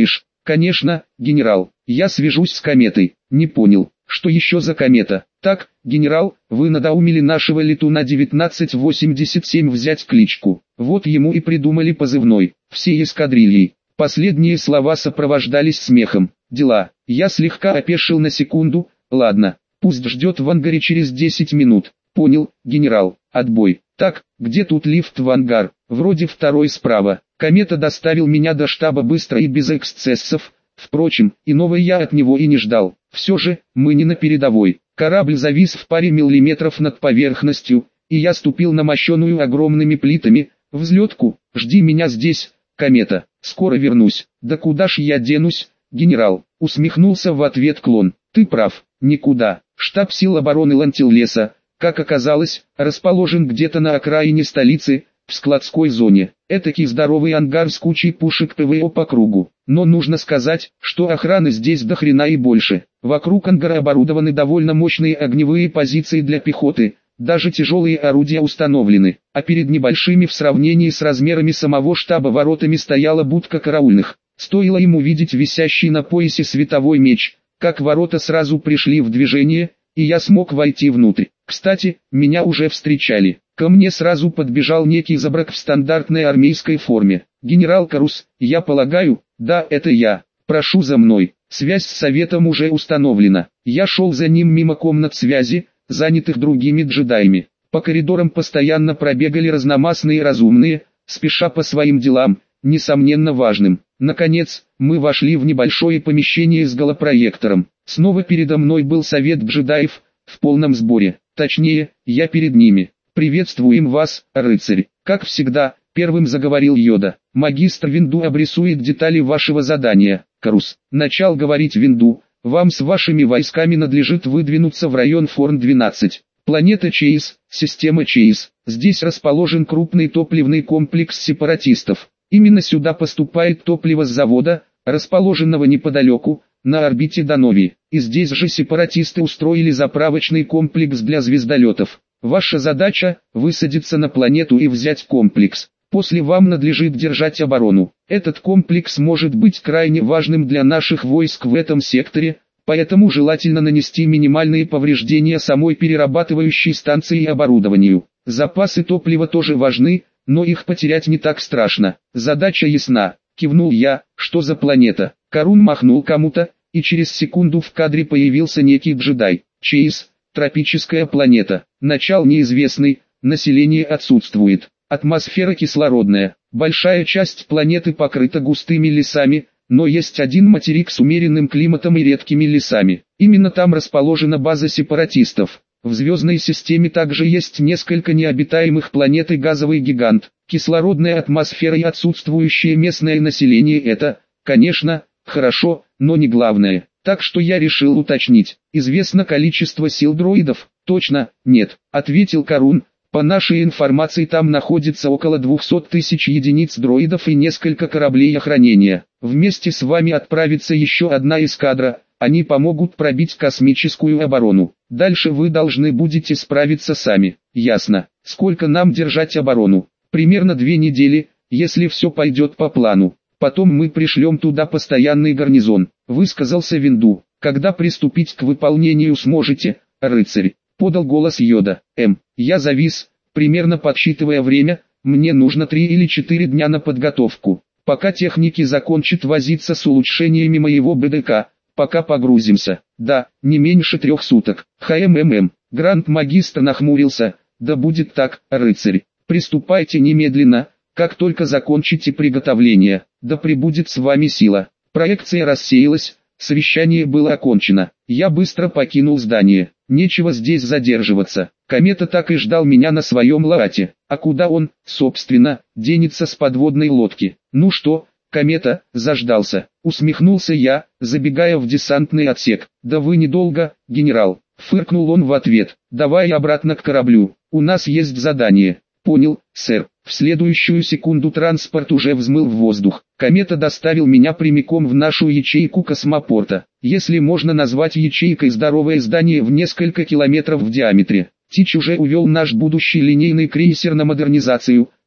Конечно, генерал, я свяжусь с кометой. Не понял, что еще за комета? Так, генерал, вы надоумили нашего летуна девятнадцать восемьдесят семь взять кличку. Вот ему и придумали позывной, всей эскадрильей. Последние слова сопровождались смехом. Дела. Я слегка опешил на секунду. Ладно, пусть ждет в ангаре через десять минут. Понял, генерал. Отбой. Так, где тут лифт в ангар? Вроде второй справа. Комета доставил меня до штаба быстро и без эксцессов. Впрочем, иного я от него и не ждал. Все же, мы не на передовой. Корабль завис в паре миллиметров над поверхностью, и я ступил на мощеную огромными плитами. Взлетку. Жди меня здесь, комета. Скоро вернусь. Да куда ж я денусь, генерал? Усмехнулся в ответ клон. Ты прав, никуда. Штаб сил обороны Лантиллеса, как оказалось, расположен где-то на окраине столицы, в складской зоне. Этакий здоровый ангар с кучей пушек ПВО по кругу. Но нужно сказать, что охраны здесь до хрена и больше. Вокруг ангара оборудованы довольно мощные огневые позиции для пехоты, даже тяжелые орудия установлены, а перед небольшими в сравнении с размерами самого штаба воротами стояла будка караульных. Стоило им увидеть висящий на поясе световой меч, как ворота сразу пришли в движение, и я смог войти внутрь. Кстати, меня уже встречали. Ко мне сразу подбежал некий забрак в стандартной армейской форме. «Генерал Карус, я полагаю?» «Да, это я. Прошу за мной». Связь с советом уже установлена. Я шел за ним мимо комнат связи, занятых другими джедаями. По коридорам постоянно пробегали разномастные разумные, спеша по своим делам, несомненно важным. Наконец, мы вошли в небольшое помещение с голопроектором. Снова передо мной был совет джедаев, в полном сборе. Точнее, я перед ними. «Приветствуем вас, рыцарь. Как всегда», — первым заговорил Йода. «Магистр Винду обрисует детали вашего задания». Карус. Начал говорить Винду. «Вам с вашими войсками надлежит выдвинуться в район Форн двенадцать. Планета Чейз, система Чейз. Здесь расположен крупный топливный комплекс сепаратистов. Именно сюда поступает топливо с завода, расположенного неподалеку, на орбите Данови. И здесь же сепаратисты устроили заправочный комплекс для звездолетов. Ваша задача – высадиться на планету и взять комплекс. После вам надлежит держать оборону. Этот комплекс может быть крайне важным для наших войск в этом секторе, поэтому желательно нанести минимальные повреждения самой перерабатывающей станции и оборудованию. Запасы топлива тоже важны, но их потерять не так страшно. Задача ясна. Кивнул я. Что за планета? Карун махнул кому-то, и через секунду в кадре появился некий джедай. Чейз. Тропическая планета. Начал неизвестный, население отсутствует. Атмосфера кислородная. Большая часть планеты покрыта густыми лесами, но есть один материк с умеренным климатом и редкими лесами. Именно там расположена база сепаратистов. В звездной системе также есть несколько необитаемых планет и газовый гигант. Кислородная атмосфера и отсутствующее местное население – это, конечно, хорошо, но не главное. Так что я решил уточнить. Известно количество сил дроидов? Точно, нет, ответил Карун. По нашей информации там находится около двухсот тысяч единиц дроидов и несколько кораблей охранения. Вместе с вами отправится еще одна эскадра, они помогут пробить космическую оборону. Дальше вы должны будете справиться сами. Ясно. Сколько нам держать оборону? Примерно две недели, если все пойдет по плану. Потом мы пришлем туда постоянный гарнизон, высказался Винду. Когда приступить к выполнению сможете, рыцарь? Подал голос Йода. М. Я завис, примерно подсчитывая время, мне нужно три или четыре дня на подготовку. Пока техники закончат возиться с улучшениями моего БДК, пока погрузимся. Да, не меньше трех суток. ХММ. Гранд-магистр нахмурился. Да будет так, рыцарь. Приступайте немедленно, как только закончите приготовление. Да пребудет с вами сила. Проекция рассеялась, совещание было окончено. Я быстро покинул здание. Нечего здесь задерживаться. Комета так и ждал меня на своем лаате. А куда он, собственно, денется с подводной лодки? Ну что, Комета, заждался? Усмехнулся я, забегая в десантный отсек. Да вы недолго, генерал. Фыркнул он в ответ. Давай обратно к кораблю. У нас есть задание. Понял, сэр. В следующую секунду транспорт уже взмыл в воздух. Комета доставил меня прямиком в нашу ячейку космопорта. Если можно назвать ячейкой здоровое здание в несколько километров в диаметре. Тич уже увел наш будущий линейный крейсер на модернизацию,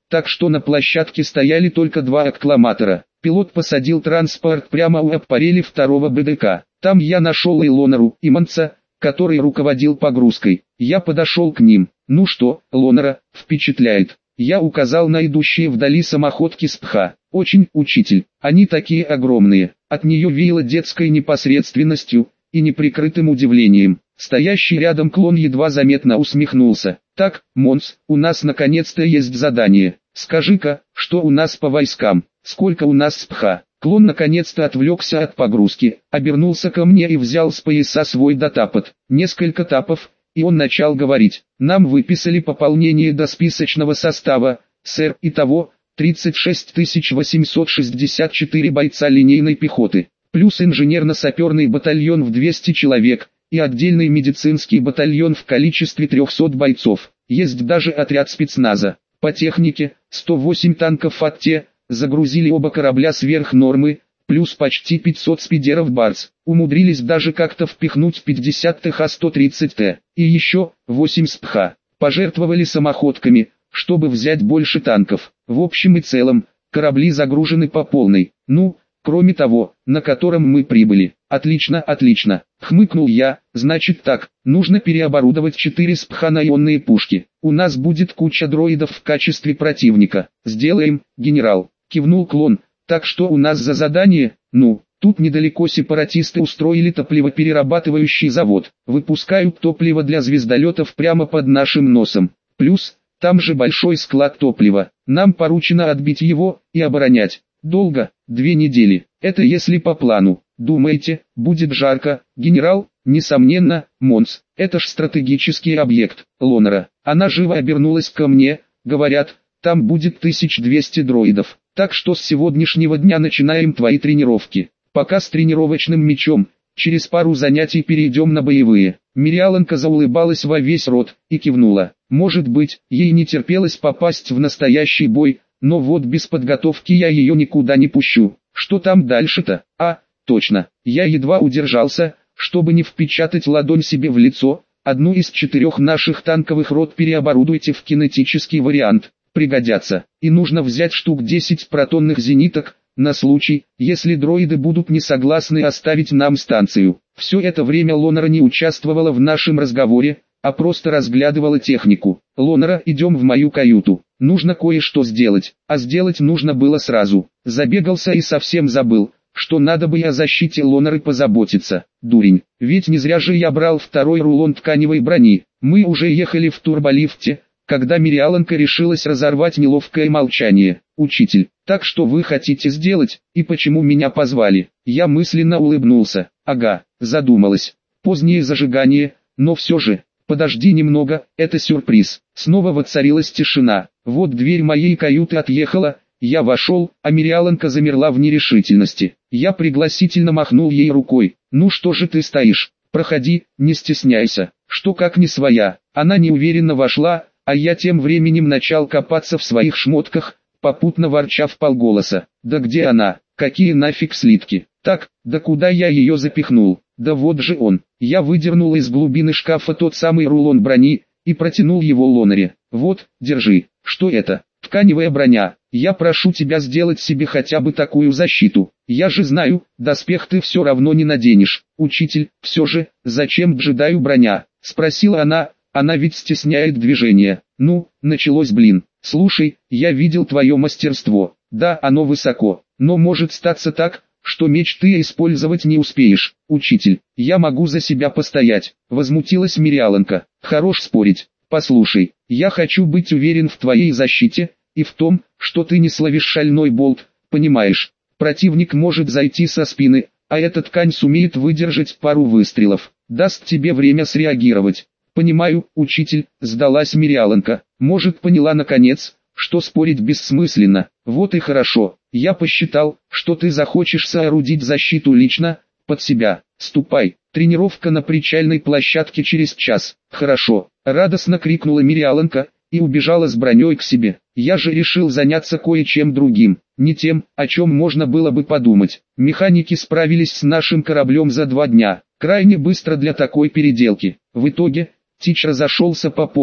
так что на площадке стояли только два аккламатора. Пилот посадил транспорт прямо у аппарели второго бэ дэ ка. Там я нашел и Лонеру, и Манца, который руководил погрузкой. Я подошел к ним. «Ну что, Лонера, впечатляет?» Я указал на идущие вдали самоходки с ПХ. «Очень, учитель, они такие огромные». От нее веяло детской непосредственностью и неприкрытым удивлением. Стоящий рядом клон едва заметно усмехнулся. «Так, Монс, у нас наконец-то есть задание. Скажи-ка, что у нас по войскам, сколько у нас с ПХ?» Клон наконец-то отвлекся от погрузки, обернулся ко мне и взял с пояса свой датапад. Несколько тапов, и он начал говорить. «Нам выписали пополнение до списочного состава, сэр, итого тридцать шесть тысяч восемьсот шестьдесят четыре бойца линейной пехоты, плюс инженерно-саперный батальон в двести человек, и отдельный медицинский батальон в количестве трехсот бойцов. Есть даже отряд спецназа. По технике, сто восемь танков АТ, загрузили оба корабля сверх нормы, плюс почти пятьсот спидеров Барс. Умудрились даже как-то впихнуть пятьдесят тэ ха сто тридцать тэ, и еще восемь с ПХ. Пожертвовали самоходками, чтобы взять больше танков. В общем и целом, корабли загружены по полной. Ну, кроме того, на котором мы прибыли. Отлично, отлично. Хмыкнул я. Значит так, нужно переоборудовать четыре с ПХ на ионные пушки. У нас будет куча дроидов в качестве противника. Сделаем, генерал. Кивнул клон. Так что у нас за задание? Ну, тут недалеко сепаратисты устроили топливоперерабатывающий завод. Выпускают топливо для звездолетов прямо под нашим носом. Плюс, там же большой склад топлива. Нам поручено отбить его и оборонять. Долго, две недели. Это если по плану. Думаете, будет жарко, генерал? Несомненно, Монс. Это ж стратегический объект, Лонера. Она живо обернулась ко мне. Говорят, там будет тысяча двести дроидов. Так что с сегодняшнего дня начинаем твои тренировки. Пока с тренировочным мечом. Через пару занятий перейдем на боевые. Мириаланка заулыбалась во весь рот и кивнула. Может быть, ей не терпелось попасть в настоящий бой, но вот без подготовки я ее никуда не пущу. Что там дальше-то? А, точно, я едва удержался, чтобы не впечатать ладонь себе в лицо. Одну из четырех наших танковых рот переоборудуйте в кинетический вариант. Пригодятся. И нужно взять штук десять протонных зениток, на случай, если дроиды будут не согласны оставить нам станцию. Все это время Лонера не участвовала в нашем разговоре, а просто разглядывала технику. «Лонера, идем в мою каюту. Нужно кое-что сделать». А сделать нужно было сразу. Забегался и совсем забыл, что надо бы и о защите Лонеры позаботиться. Дурень, ведь не зря же я брал второй рулон тканевой брони. Мы уже ехали в турболифте, когда Мириаланка решилась разорвать неловкое молчание. «Учитель, так что вы хотите сделать, и почему меня позвали?» Я мысленно улыбнулся. «Ага», задумалась. Позднее зажигание, но все же. «Подожди немного, это сюрприз». Снова воцарилась тишина. Вот дверь моей каюты отъехала, я вошел, а Мириаланка замерла в нерешительности. Я пригласительно махнул ей рукой. «Ну что же ты стоишь? Проходи, не стесняйся». Что как не своя. Она неуверенно вошла, а я тем временем начал копаться в своих шмотках, попутно ворча вполголоса. «Да где она? Какие нафиг слитки? Так, да куда я ее запихнул? Да вот же он». Я выдернул из глубины шкафа тот самый рулон брони и протянул его Лонере. «Вот, держи». «Что это?» «Тканевая броня. Я прошу тебя сделать себе хотя бы такую защиту. Я же знаю, доспех ты все равно не наденешь». «Учитель, все же, зачем джедаю броня?» Спросила она. Она ведь стесняет движение. «Ну, началось, блин. Слушай, я видел твое мастерство. Да, оно высоко. Но может статься так, что меч ты использовать не успеешь. Учитель, я могу за себя постоять». Возмутилась Мириаланка. «Хорош спорить. Послушай, я хочу быть уверен в твоей защите, и в том, что ты не словишь шальной болт, понимаешь? Противник может зайти со спины, а эта ткань сумеет выдержать пару выстрелов. Даст тебе время среагировать». «Понимаю, учитель», сдалась Мириаланка. Может, поняла наконец, что спорить бессмысленно. «Вот и хорошо. Я посчитал, что ты захочешь соорудить защиту лично, под себя. Ступай. Тренировка на причальной площадке через час». «Хорошо», радостно крикнула Мириаланка и убежала с броней к себе. Я же решил заняться кое-чем другим, не тем, о чем можно было бы подумать. Механики справились с нашим кораблем за два дня, крайне быстро для такой переделки. В итоге Тич разошелся по полной.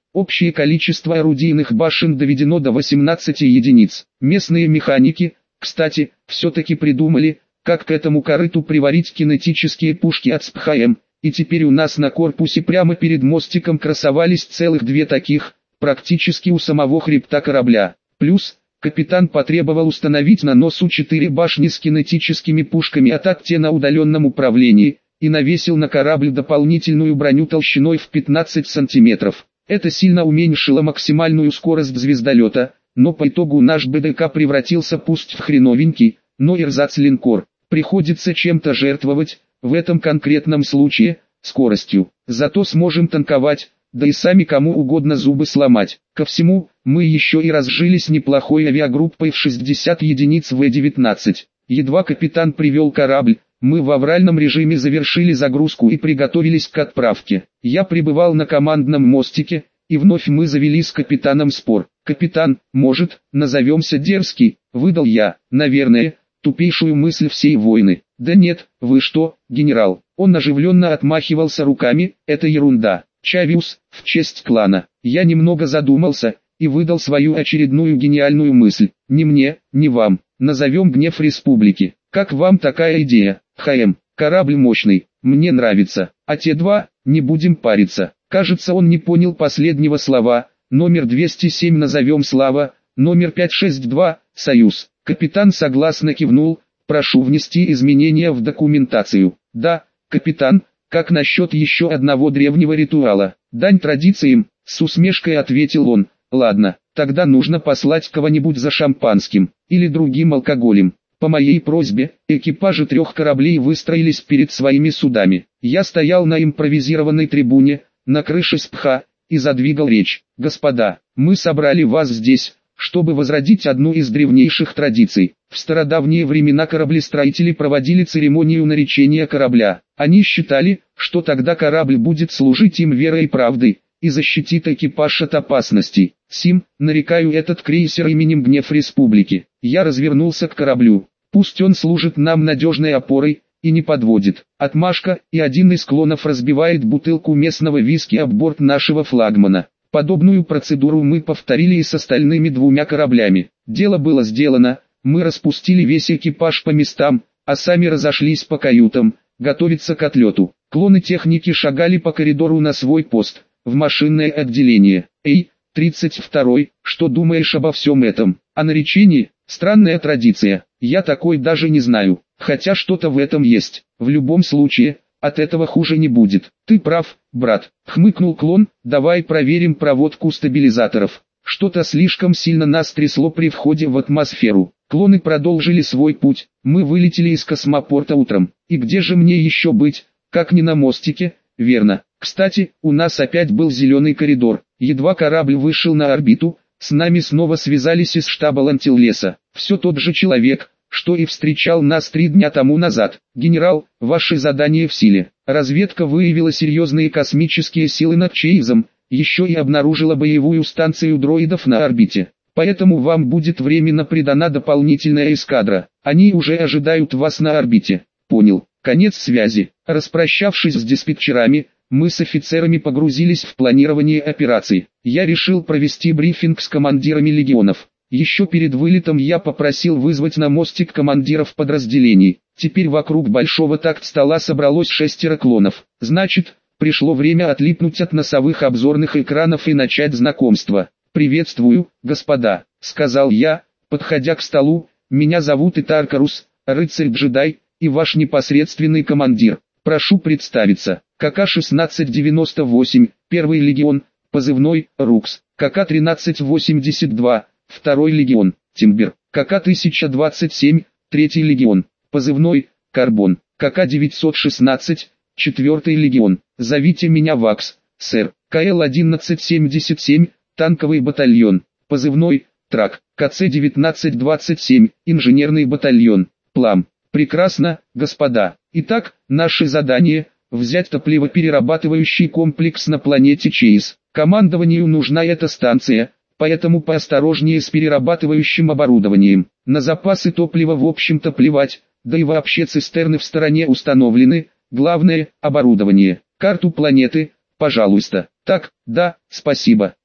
Общее количество орудийных башен доведено до восемнадцати единиц. Местные механики, кстати, все-таки придумали, как к этому корыту приварить кинетические пушки от СПХМ, и теперь у нас на корпусе прямо перед мостиком красовались целых две таких, практически у самого хребта корабля. Плюс, капитан потребовал установить на носу четыре башни с кинетическими пушками, а так те на удаленном управлении, и навесил на корабль дополнительную броню толщиной в пятнадцать сантиметров. Это сильно уменьшило максимальную скорость звездолета, но по итогу наш БДК превратился пусть в хреновенький, но эрзац-линкор. Приходится чем-то жертвовать, в этом конкретном случае, скоростью. Зато сможем танковать, да и сами кому угодно зубы сломать. Ко всему, мы еще и разжились неплохой авиагруппой в шестьдесят единиц вэ девятнадцать. Едва капитан привел корабль, мы в авральном режиме завершили загрузку и приготовились к отправке. Я пребывал на командном мостике, и вновь мы завели с капитаном спор. «Капитан, может, назовемся Дерзкий?» — выдал я, наверное, тупейшую мысль всей войны. «Да нет, вы что, генерал?» Он оживленно отмахивался руками, «это ерунда. Чавиус, в честь клана». Я немного задумался, и выдал свою очередную гениальную мысль. «Не мне, не вам. Назовем Гнев Республики. Как вам такая идея?» «ХМ, корабль мощный, мне нравится. А те два, не будем париться». Кажется, он не понял последнего слова. Номер двести семь назовем Слава, номер пятьсот шестьдесят два – Союз. Капитан согласно кивнул, прошу внести изменения в документацию. Да, капитан, как насчет еще одного древнего ритуала? Дань традициям, с усмешкой ответил он. Ладно, тогда нужно послать кого-нибудь за шампанским, или другим алкоголем. По моей просьбе, экипажи трех кораблей выстроились перед своими судами. Я стоял на импровизированной трибуне, на крыше СПХ, и задвигал речь. Господа, мы собрали вас здесь, чтобы возродить одну из древнейших традиций. В стародавние времена кораблестроители проводили церемонию наречения корабля. Они считали, что тогда корабль будет служить им верой и правдой, и защитит экипаж от опасностей. Сим, нарекаю этот крейсер именем Гнев Республики. Я развернулся к кораблю. Пусть он служит нам надежной опорой, и не подводит. Отмашка, и один из клонов разбивает бутылку местного виски об борт нашего флагмана. Подобную процедуру мы повторили и с остальными двумя кораблями. Дело было сделано, мы распустили весь экипаж по местам, а сами разошлись по каютам, готовиться к отлету. Клоны техники шагали по коридору на свой пост, в машинное отделение. Эй, тридцать второй, что думаешь обо всем этом? О наречении? Странная традиция, я такой даже не знаю. Хотя что-то в этом есть. В любом случае, от этого хуже не будет. Ты прав, брат. Хмыкнул клон, давай проверим проводку стабилизаторов. Что-то слишком сильно нас трясло при входе в атмосферу. Клоны продолжили свой путь. Мы вылетели из космопорта утром. И где же мне еще быть, как не на мостике? Верно. Кстати, у нас опять был зеленый коридор. Едва корабль вышел на орбиту, с нами снова связались из штаба Лантиллеса. Все тот же человек, что и встречал нас три дня тому назад. Генерал, ваше задание в силе. Разведка выявила серьезные космические силы над Чейзом, еще и обнаружила боевую станцию дроидов на орбите. Поэтому вам будет временно придана дополнительная эскадра. Они уже ожидают вас на орбите. Понял. Конец связи. Распрощавшись с диспетчерами, мы с офицерами погрузились в планирование операций. Я решил провести брифинг с командирами легионов. Еще перед вылетом я попросил вызвать на мостик командиров подразделений. Теперь вокруг большого такт-стола собралось шестеро клонов. Значит, пришло время отлипнуть от носовых обзорных экранов и начать знакомство. «Приветствую, господа», — сказал я, подходя к столу. «Меня зовут Итаркарус, рыцарь-джедай, и ваш непосредственный командир. Прошу представиться. КК шестнадцать девяносто восемь, первый легион, позывной «Рукс». КК тринадцать восемьдесят два, второй легион, Тимбер. КК тысяча двадцать семь, третий легион, позывной «Карбон». КК девятьсот шестнадцать, четвертый легион. Зовите меня Вакс, сэр. КЛ одиннадцать семьдесят семь, танковый батальон, позывной «Трак». КЦ девятнадцать двадцать семь, инженерный батальон, Плам. Прекрасно, господа. Итак, наше задание – взять топливоперерабатывающий комплекс на планете Чейз. Командованию нужна эта станция, поэтому поосторожнее с перерабатывающим оборудованием. На запасы топлива в общем-то плевать, да и вообще цистерны в стороне установлены, главное – оборудование. Карту планеты, пожалуйста. Так, да, спасибо.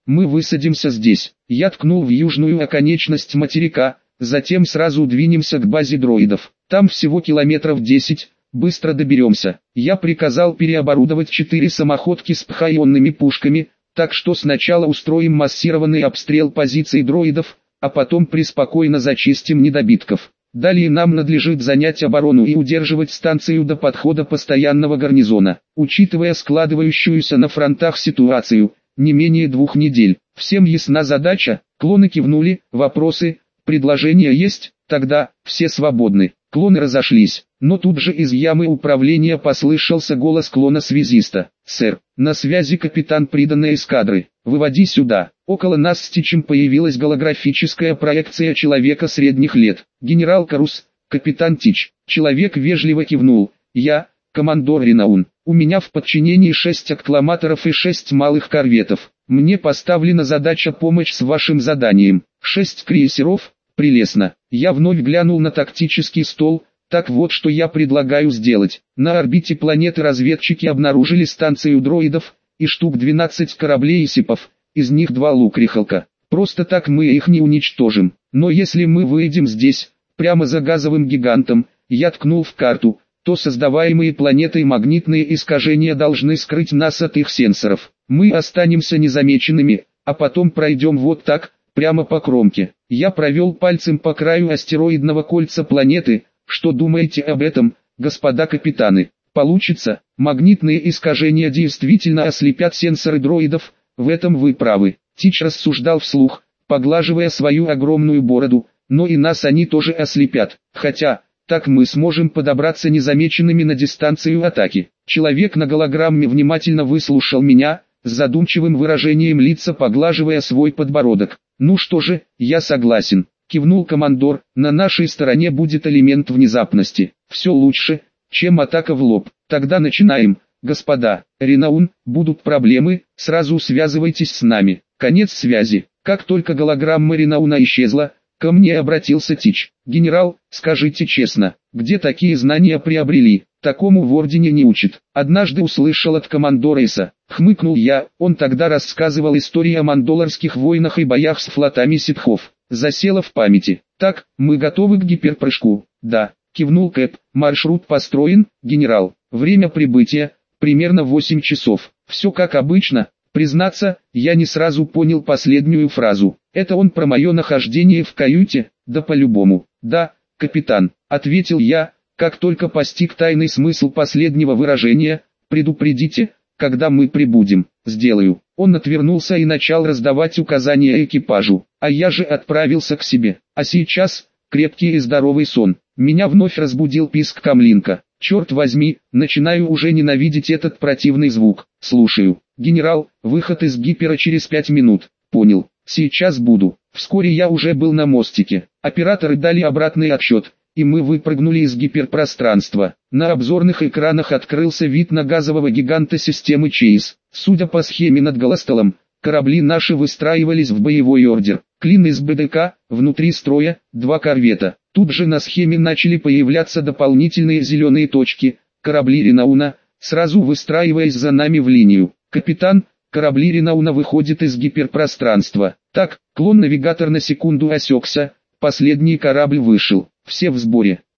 Мы высадимся здесь. Я ткнул в южную оконечность материка, затем сразу двинемся к базе дроидов. Там всего километров десять, быстро доберемся. Я приказал переоборудовать четыре самоходки с пхаионными пушками, так что сначала устроим массированный обстрел позиций дроидов, а потом преспокойно зачистим недобитков. Далее нам надлежит занять оборону и удерживать станцию до подхода постоянного гарнизона. Учитывая складывающуюся на фронтах ситуацию, не менее двух недель. Всем ясна задача? Клоны кивнули. Вопросы, предложения есть? Тогда, все свободны. Клоны разошлись, но тут же из ямы управления послышался голос клона-связиста. «Сэр, на связи капитан приданной эскадры. Выводи сюда». Около нас с Тичем появилась голографическая проекция человека средних лет. «Генерал Карус, капитан Тич». Человек вежливо кивнул. «Я, командор Ренаун. У меня в подчинении шесть аккламаторов и шесть малых корветов. Мне поставлена задача помочь с вашим заданием. Шесть крейсеров». Прелестно. Я вновь глянул на тактический стол. Так вот, что я предлагаю сделать. На орбите планеты разведчики обнаружили станцию дроидов и штук двенадцать кораблей исипов, из них два лукрихалка. Просто так мы их не уничтожим. Но если мы выйдем здесь, прямо за газовым гигантом, я ткнул в карту, то создаваемые планетой магнитные искажения должны скрыть нас от их сенсоров. Мы останемся незамеченными, а потом пройдем вот так, прямо по кромке. Я провел пальцем по краю астероидного кольца планеты. Что думаете об этом, господа капитаны? Получится? Магнитные искажения действительно ослепят сенсоры дроидов, в этом вы правы. Тич рассуждал вслух, поглаживая свою огромную бороду, но и нас они тоже ослепят. Хотя, так мы сможем подобраться незамеченными на дистанцию атаки. Человек на голограмме внимательно выслушал меня, с задумчивым выражением лица поглаживая свой подбородок. «Ну что же, я согласен», — кивнул командор, — «на нашей стороне будет элемент внезапности. Все лучше, чем атака в лоб. Тогда начинаем, господа. Ренаун, будут проблемы, сразу связывайтесь с нами». Конец связи. Как только голограмма Ренауна исчезла, ко мне обратился Тич. «Генерал, скажите честно, где такие знания приобрели? Такому в Ордене не учат». Однажды услышал от командора Иса. Хмыкнул я, он тогда рассказывал истории о мандоларских войнах и боях с флотами ситхов. Засело в памяти. «Так, мы готовы к гиперпрыжку». «Да», кивнул Кэп. «Маршрут построен, генерал. Время прибытия, примерно восемь часов. Все как обычно». Признаться, я не сразу понял последнюю фразу. Это он про мое нахождение в каюте? Да по-любому. «Да, капитан», ответил я, как только постиг тайный смысл последнего выражения. «Предупредите, когда мы прибудем». «Сделаю». Он отвернулся и начал раздавать указания экипажу, а я же отправился к себе. А сейчас, крепкий и здоровый сон. Меня вновь разбудил писк камлинка. Черт возьми, начинаю уже ненавидеть этот противный звук. Слушаю. «Генерал, выход из гипера через пять минут». «Понял, сейчас буду». Вскоре я уже был на мостике. Операторы дали обратный отсчет, и мы выпрыгнули из гиперпространства. На обзорных экранах открылся вид на газового гиганта системы Чейз. Судя по схеме над Голостолом, корабли наши выстраивались в боевой ордер. Клин из БДК, внутри строя, два корвета. Тут же на схеме начали появляться дополнительные зеленые точки, корабли Ренауна, сразу выстраиваясь за нами в линию. «Капитан, корабли Ренауна выходят из гиперпространства». Так, клон-навигатор на секунду осекся, последний корабль вышел. Все в сборе.